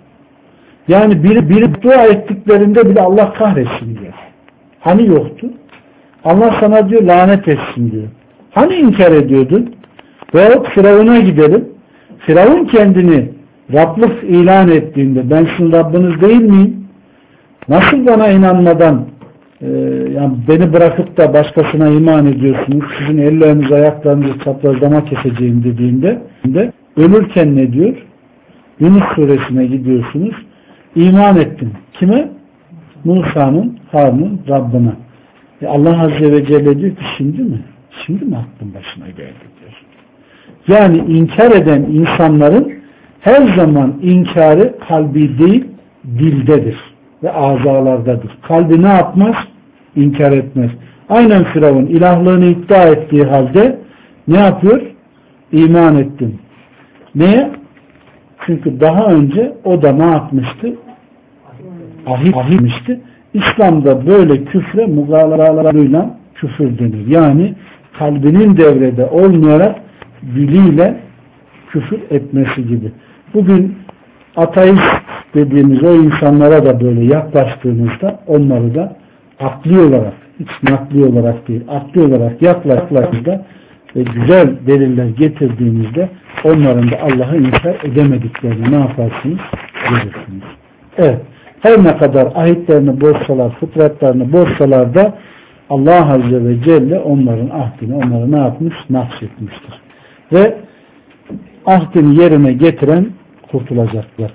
Yani biri, biri dua ettiklerinde bile Allah kahretsin diyor. Hani yoktu? Allah sana diyor lanet etsin diyor. Hani inkar ediyordun? Veyahut Firavun'a gidelim. Firavun kendini Rablık ilan ettiğinde ben sizin Rabbiniz değil miyim? Nasıl bana inanmadan e, yani beni bırakıp da başkasına iman ediyorsunuz? Sizin elleriniz ayaklarınızı çaprazlama keseceğim dediğinde de, ölürken ne diyor? Yunus suresine gidiyorsunuz. İman ettim. Kime? Musa'nın, Harun'un Rabbine. E Allah Azze ve Celle diyor ki şimdi mi? Şimdi mi aklın başına geldi diyor. Yani inkar eden insanların her zaman inkarı kalbi değil dildedir ve azalardadır. Kalbi ne yapmaz? İnkar etmez. Aynen Firavun ilahlığını iddia ettiği halde ne yapıyor? İman ettim. Neye? Çünkü daha önce o da ne yapmıştı? Ahit ahitmişti. İslam'da böyle küfre mugalalarıyla küfür denir. Yani kalbinin devrede olmayarak diliyle küfür etmesi gibi. Bugün ateist dediğimiz o insanlara da böyle yaklaştığımızda onları da akli olarak, hiç nakli olarak değil, akli olarak yaklaştığımızda ve güzel deliller getirdiğimizde onların da Allah'ı inkar edemediklerini ne yaparsınız? Görürsünüz. Evet. Her ne kadar ahitlerini bozsalar, fıtratlarını bozsalar da Allah Azze ve Celle onların ahdini onlara ne yapmış? Nakşetmiştir. Ve ahdini yerine getiren kurtulacaklar.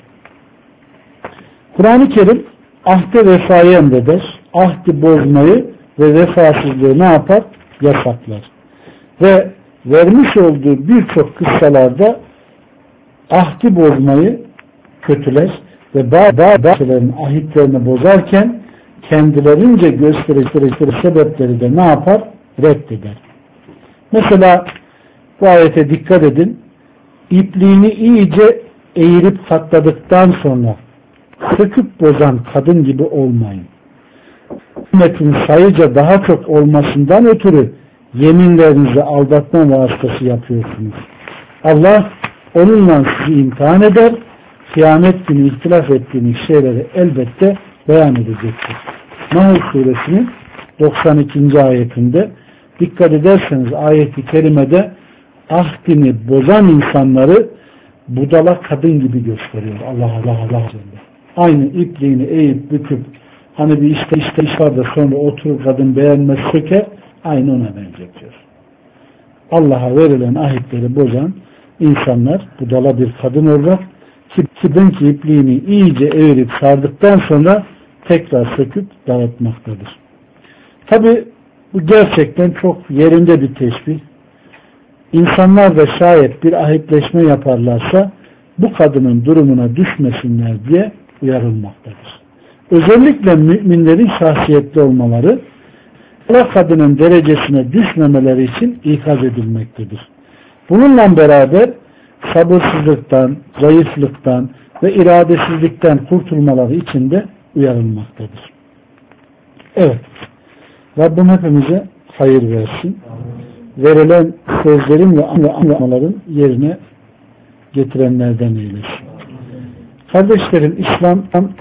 Kur'an-ı Kerim ahde vefayı emreder, ahdi bozmayı ve vefasızlığı ne yapar? Yasaklar. Ve vermiş olduğu birçok kıssalarda ahdi bozmayı kötüler ve bazılarının ahitlerini bozarken kendilerince gösterecekleri sebepleri de ne yapar? Reddeder. Mesela bu ayete dikkat edin. İpliğini iyice eğirip katladıktan sonra söküp bozan kadın gibi olmayın. Ümmetin sayıca daha çok olmasından ötürü yeminlerinizi aldatma vasıtası yapıyorsunuz. Allah onunla sizi imtihan eder. Kıyamet günü ihtilaf ettiğiniz şeyleri elbette beyan edecektir. Nahl suresinin doksan ikinci ayetinde dikkat ederseniz ayet-i kerimede ahdini bozan insanları budala kadın gibi gösteriyor. Allah Allah Allah Celle. Aynı ipliğini eğip büküp hani bir işte işte iş var da sonra oturur kadın beğenmez söker, aynı ona benzetiyor. Allah'a verilen ahitleri bozan insanlar budala bir kadın olarak kibin ipliğini iyice evirip sardıktan sonra tekrar söküp dağıtmaktadır. Tabi bu gerçekten çok yerinde bir teşbih. İnsanlar da şayet bir ahitleşme yaparlarsa bu kadının durumuna düşmesinler diye uyarılmaktadır. Özellikle müminlerin şahsiyetli olmaları, Allah kadının derecesine düşmemeleri için ikaz edilmektedir. Bununla beraber sabırsızlıktan, zayıflıktan ve iradesizlikten kurtulmaları için de uyarılmaktadır. Evet, Rabbim hepimize hayır versin. Verilen sözlerin ve anlamaların yerine getirenlerden eylesin. Kardeşlerim, İslam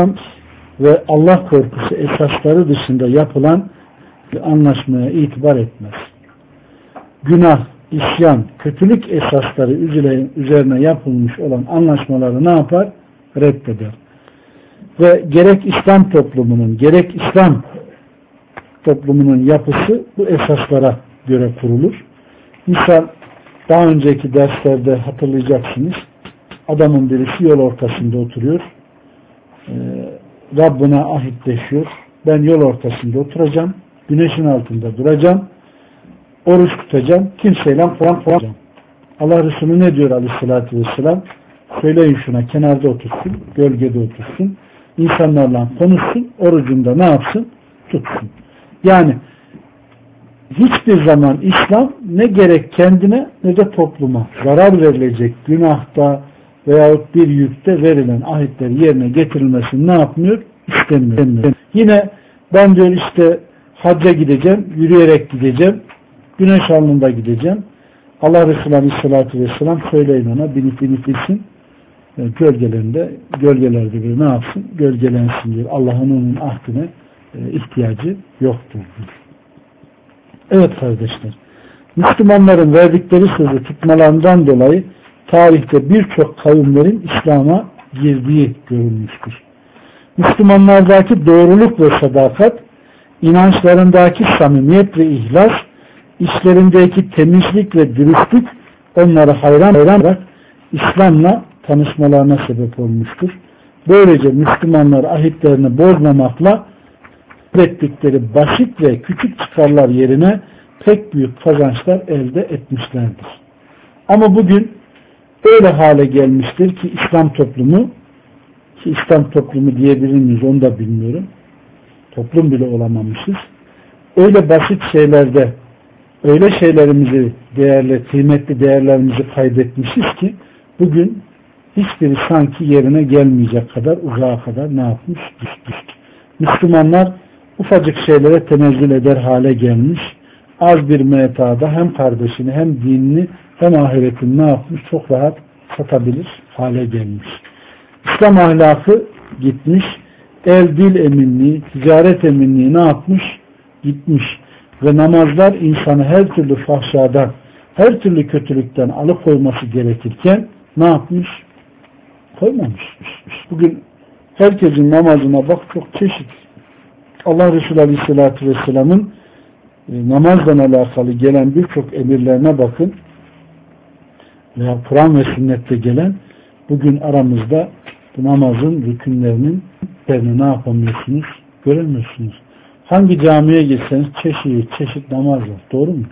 ve Allah korkusu esasları dışında yapılan bir anlaşmaya itibar etmez. Günah, isyan, kötülük esasları üzerine yapılmış olan anlaşmaları ne yapar? Reddeder. Ve gerek İslam toplumunun, gerek İslam toplumunun yapısı bu esaslara göre kurulur. Misal daha önceki derslerde hatırlayacaksınız. Adamın birisi yol ortasında oturuyor. Ee, Rabbine ahitleşiyor. Ben yol ortasında oturacağım. Güneşin altında duracağım. Oruç tutacağım. Kimseyle puan puanacağım. Allah Resulü ne diyor aleyhissalatü vesselam? Söyleyin şuna, kenarda otursun, gölgede otursun. İnsanlarla konuşsun. Orucunda ne yapsın? Tutsun. Yani hiçbir zaman İslam ne gerek kendine ne de topluma zarar verilecek günahta veyahut bir yükte verilen ahitleri yerine getirilmesini ne yapmıyor? İstemiyor. Yine ben diyor işte hacca gideceğim, yürüyerek gideceğim, güneş alnında gideceğim. Allah Resulü Aleyhisselatü Vesselam söyleyin ona binip binip gitsin. Yani gölgelerinde, gölgelerde bir ne yapsın? Gölgelensin diyor. Allah'ın onun ahdine e, ihtiyacı yoktur diyor. Evet kardeşler, Müslümanların verdikleri sözü tutmalarından dolayı tarihte birçok kavimlerin İslam'a girdiği görülmüştür. Müslümanlardaki doğruluk ve sadakat, inançlarındaki samimiyet ve ihlas, işlerindeki temizlik ve dürüstlük onları hayran hayran bırak İslam'la tanışmalarına sebep olmuştur. Böylece Müslümanlar ahitlerini bozmamakla ettikleri basit ve küçük çıkarlar yerine pek büyük kazançlar elde etmişlerdir. Ama bugün öyle hale gelmiştir ki İslam toplumu, ki İslam toplumu diyebilir miyiz onu da bilmiyorum. Toplum bile olamamışız. Öyle basit şeylerde öyle şeylerimizi değerli, kıymetli değerlerimizi kaybetmişiz ki bugün hiçbiri sanki yerine gelmeyecek kadar uzağa kadar ne yapmış? Düştük. Müslümanlar ufacık şeylere tenezzül eder hale gelmiş. Az bir metada hem kardeşini hem dinini hem ahiretini ne yapmış? Çok rahat satabilir hale gelmiş. İslam ahlakı gitmiş. El dil eminliği, ticaret eminliği ne yapmış? Gitmiş. Ve namazlar insanı her türlü fahşadan, her türlü kötülükten alıkoyması gerekirken ne yapmış? Koymamış. Bugün herkesin namazına bak çok çeşit. Allah Resulü Aleyhisselatü Vesselam'ın e, namazla alakalı gelen birçok emirlerine bakın. Veya Kur'an ve sünnette gelen bugün aramızda bu namazın rükünlerinin ne yapamıyorsunuz? Göremiyorsunuz. Hangi camiye gitseniz çeşit çeşit namaz var. Doğru mu?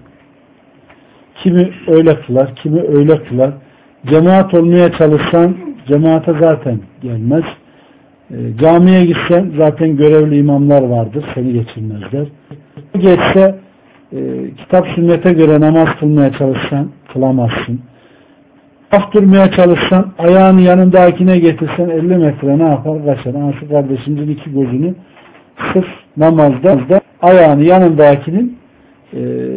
Kimi öyle kılar, kimi öyle kılar. Cemaat olmaya çalışsan cemaate zaten gelmez. E, camiye gitsen zaten görevli imamlar vardır. Seni geçirmezler. Geçse e, kitap sünnete göre namaz kılmaya çalışsan kılamazsın. Af durmaya çalışsan ayağını yanındakine getirsen elli metre ne yapar? Kaçar. Ama şu kardeşimizin iki gözünü sırf namazda da ayağını yanındakinin e,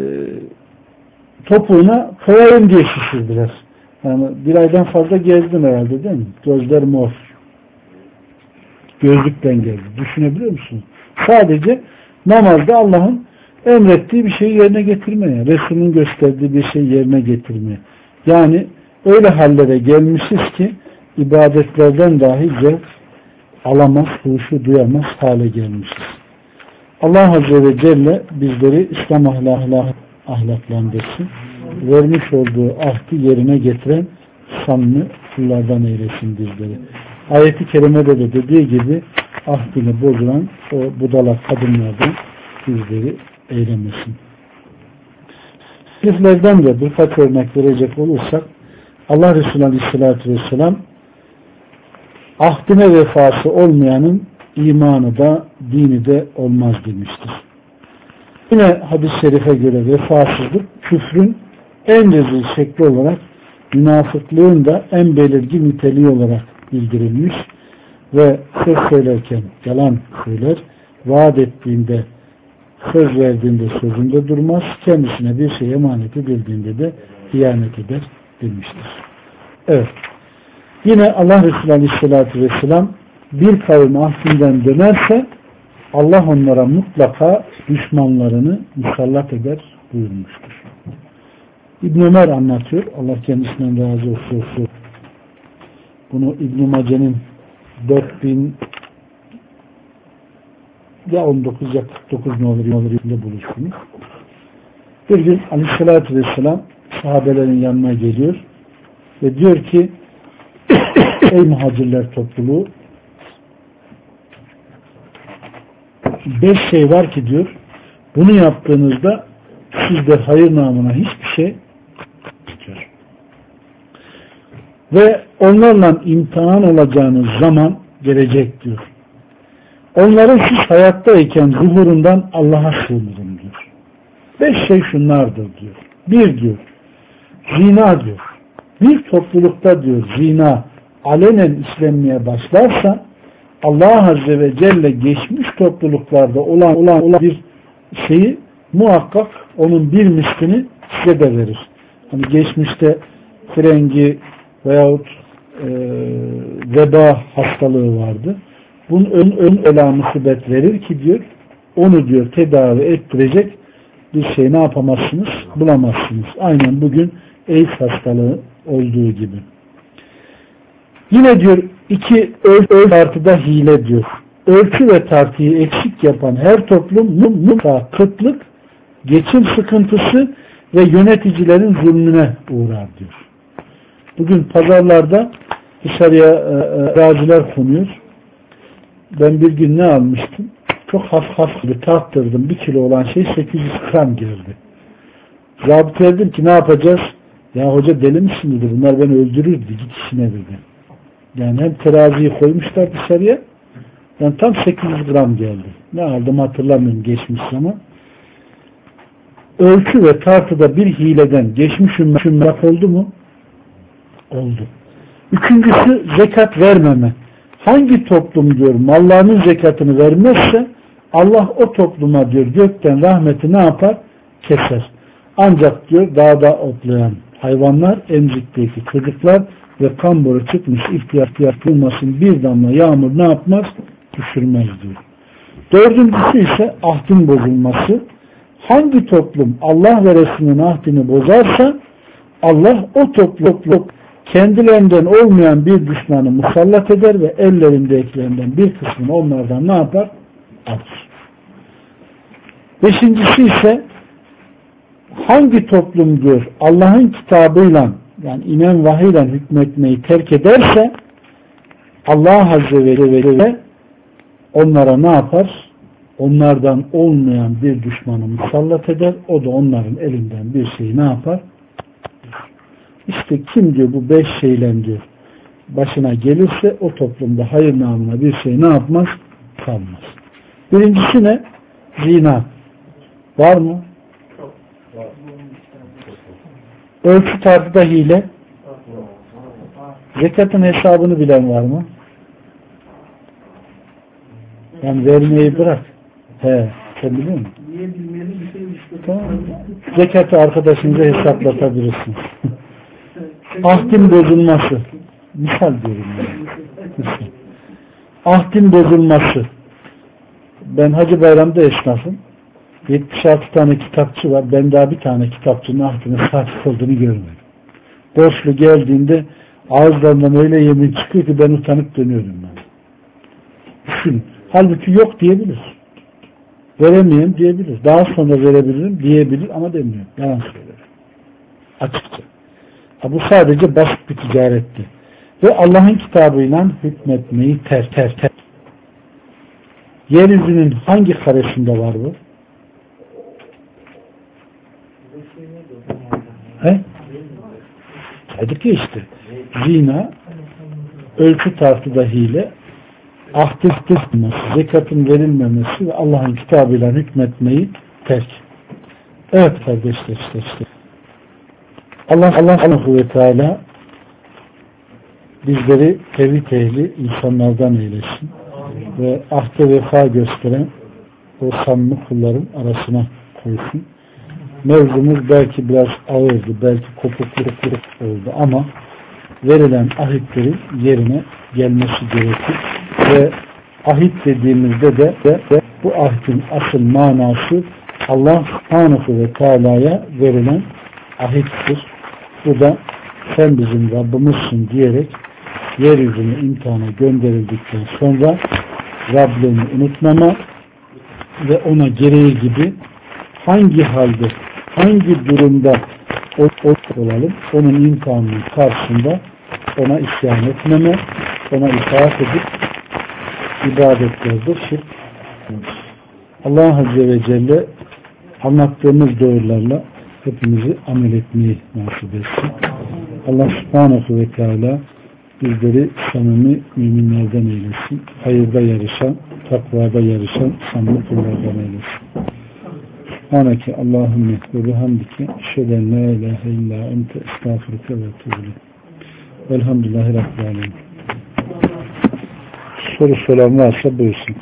topuğuna koyayım diye şişirdiler. Yani bir aydan fazla gezdin herhalde değil mi? Gözler mor. Gözlükten geldi. Düşünebiliyor musunuz? Sadece namazda Allah'ın emrettiği bir şeyi yerine getirmeye, Resul'ün gösterdiği bir şeyi yerine getirmeye. Yani öyle hallere gelmişiz ki ibadetlerden dahi zevk alamaz, huşu duyamaz hale gelmişiz. Allah Azze ve Celle bizleri İslam ahlakıyla ahlaklandırsın. Vermiş olduğu ahdi yerine getiren samimi kullardan eylesin bizleri. Ayet-i kerimede de dediği gibi ahdini bozulan o budala kadınlardan bizleri eylemesin. Hadislerden de birkaç örnek verecek olursak Allah Resulü Aleyhisselatü Vesselam ahdine vefası olmayanın imanı da dini de olmaz demiştir. Yine hadis-i şerife göre vefasızlık küfrün en rezil şekli olarak münafıklığın da en belirgin niteliği olarak bildirilmiş ve söz söylerken yalan söyler, vaat ettiğinde söz verdiğinde sözünde durmaz, kendisine bir şey emanet edildiğinde de hıyanet eder demiştir. Evet. Yine Allah Resulü Aleyhisselatü Vesselam bir kavim ahdinden dönerse Allah onlara mutlaka düşmanlarını musallat eder buyurmuştur. İbn Ömer anlatıyor. Allah kendisinden razı olsun. Bunu İbn Mace'nin dört bin ya on dokuz ya kırk dokuz ne olur, ne olur buluştunuz. Bir gün Aleyhisselatü Vesselam sahabelerin yanına geliyor ve diyor ki ey muhacirler topluluğu, beş şey var ki diyor, bunu yaptığınızda sizde hayır namına hiçbir şey tutuyor. Ve onlarla imtihan olacağınız zaman gelecek diyor. Onların siz hayattayken zuhurundan Allah'a sığınırım diyor. Beş şey şunlardır diyor. Bir diyor, zina diyor. Bir toplulukta diyor zina alenen işlenmeye başlarsa Allah Azze ve Celle geçmiş topluluklarda olan, olan, olan bir şeyi muhakkak onun bir mislini size de verir. Hani geçmişte frengi veyahut e, veba hastalığı vardı. Bunun ön, ön öla musibet verir ki diyor, onu diyor tedavi ettirecek bir şey ne yapamazsınız? Bulamazsınız. Aynen bugün AIDS hastalığı olduğu gibi. Yine diyor iki ölçü tartıda hile diyor. Ölçü ve tartıyı eksik yapan her toplum mutlaka kıtlık, geçim sıkıntısı ve yöneticilerin zulmüne uğrar diyor. Bugün pazarlarda dışarıya araziler konuyor. Ben bir gün ne almıştım? Çok hafif hafif bir tarttırdım. Bir kilo olan şey sekiz yüz gram geldi. Zabıt verdim ki ne yapacağız? Ya hoca deli misin dedi. Bunlar beni öldürürdü. Git işine dedi. Yani hem teraziyi koymuşlar dışarıya. Yani tam sekiz yüz gram geldi. Ne aldım hatırlamıyorum geçmiş zaman. Ölçü ve tartıda bir hileden geçmiş ümmet oldu mu? Oldu. Üçüncüsü zekat vermeme. Hangi toplum diyor mallarının zekatını vermezse Allah o topluma diyor gökten rahmeti ne yapar? Keser. Ancak diyor dağda otlayan hayvanlar, emzikteki çocuklar ve kamboru çıkmış ihtiyaç duymasın bir damla yağmur ne yapmaz? Düşürmez diyor. Dördüncüsü ise ahdin bozulması. Hangi toplum Allah ve Resulünün ahdini bozarsa Allah o toplum kendilerinden olmayan bir düşmanı musallat eder ve ellerindekilerden bir kısmını onlardan ne yapar? Alır. Beşincisi ise hangi toplum diyor Allah'ın kitabıyla yani inen vahiyle hükmetmeyi terk ederse Allah Azze ve Celle onlara ne yapar? Onlardan olmayan bir düşmanı musallat eder. O da onların elinden bir şeyi ne yapar? İşte kim diyor bu beş şeyle diyor başına gelirse o toplumda hayır namına bir şey ne yapmaz? Kalmaz. Birincisi ne? Zina. Var mı? Ölçü tartıda hile. Zekatın hesabını bilen var mı? Yani vermeyi bırak. He, sen biliyor musun? Tamam. Zekatı arkadaşınıza hesaplatabilirsiniz. Ahdin bozulması. Misal diyorum yani. Misal. Ahdin bozulması. Ben Hacı Bayram'da esnafım. yetmiş altı tane kitapçı var. Ben daha bir tane kitapçının ahdine sahip olduğunu görmedim. Borçlu geldiğinde ağızlarından öyle yemin çıkıyor ki ben utanıp dönüyorum ben. Düşün. Halbuki yok diyebilir. Veremeyeyim diyebilir. Daha sonra verebilirim diyebilir ama demiyor. Yalan söyler. Açıkça. Ha, bu sadece basit bir ticaretti. Ve Allah'ın kitabıyla hükmetmeyi ter ter ter. Yeryüzünün hangi karesinde var bu? He? Dedik ya işte. Zina, ölçü tartıda hile, ahdi tutulması, zekatın verilmemesi ve Allah'ın kitabıyla hükmetmeyi terk. Evet kardeşler işte işte. Allah Allah Subhanahu ve Teala bizleri tevhid ehli insanlardan eylesin ve ahde vefa gösteren o samimi kulların arasına koysun. Mevzumuz belki biraz ağırdı, belki kopukluk oldu ama verilen ahitlerin yerine gelmesi gerekir ve ahit dediğimizde de, de, de bu ahitin asıl manası Allah Subhanahu ve Teala'ya verilen ahittir. Bu da sen bizim Rabbimizsin diyerek yeryüzüne imtihana gönderildikten sonra Rabbini unutmama ve ona gereği gibi hangi halde, hangi durumda olalım, onun imtihanının karşısında ona isyan etmeme, ona itaat edip ibadetlerde şirk. Allah Azze ve Celle anlattığımız doğrularla hepimizi amel etmeyi nasip etsin. Allah Subhanahu ve Teala bizleri samimi müminlerden eylesin. Hayırda yarışan, takvada yarışan samimi kullardan eylesin. Subhaneke Allahümme ve bihamdike şeden la ilahe illa ente estağfurke ve etûbü. Velhamdülillahi Rabbil alemin. Soru soran varsa buyursun.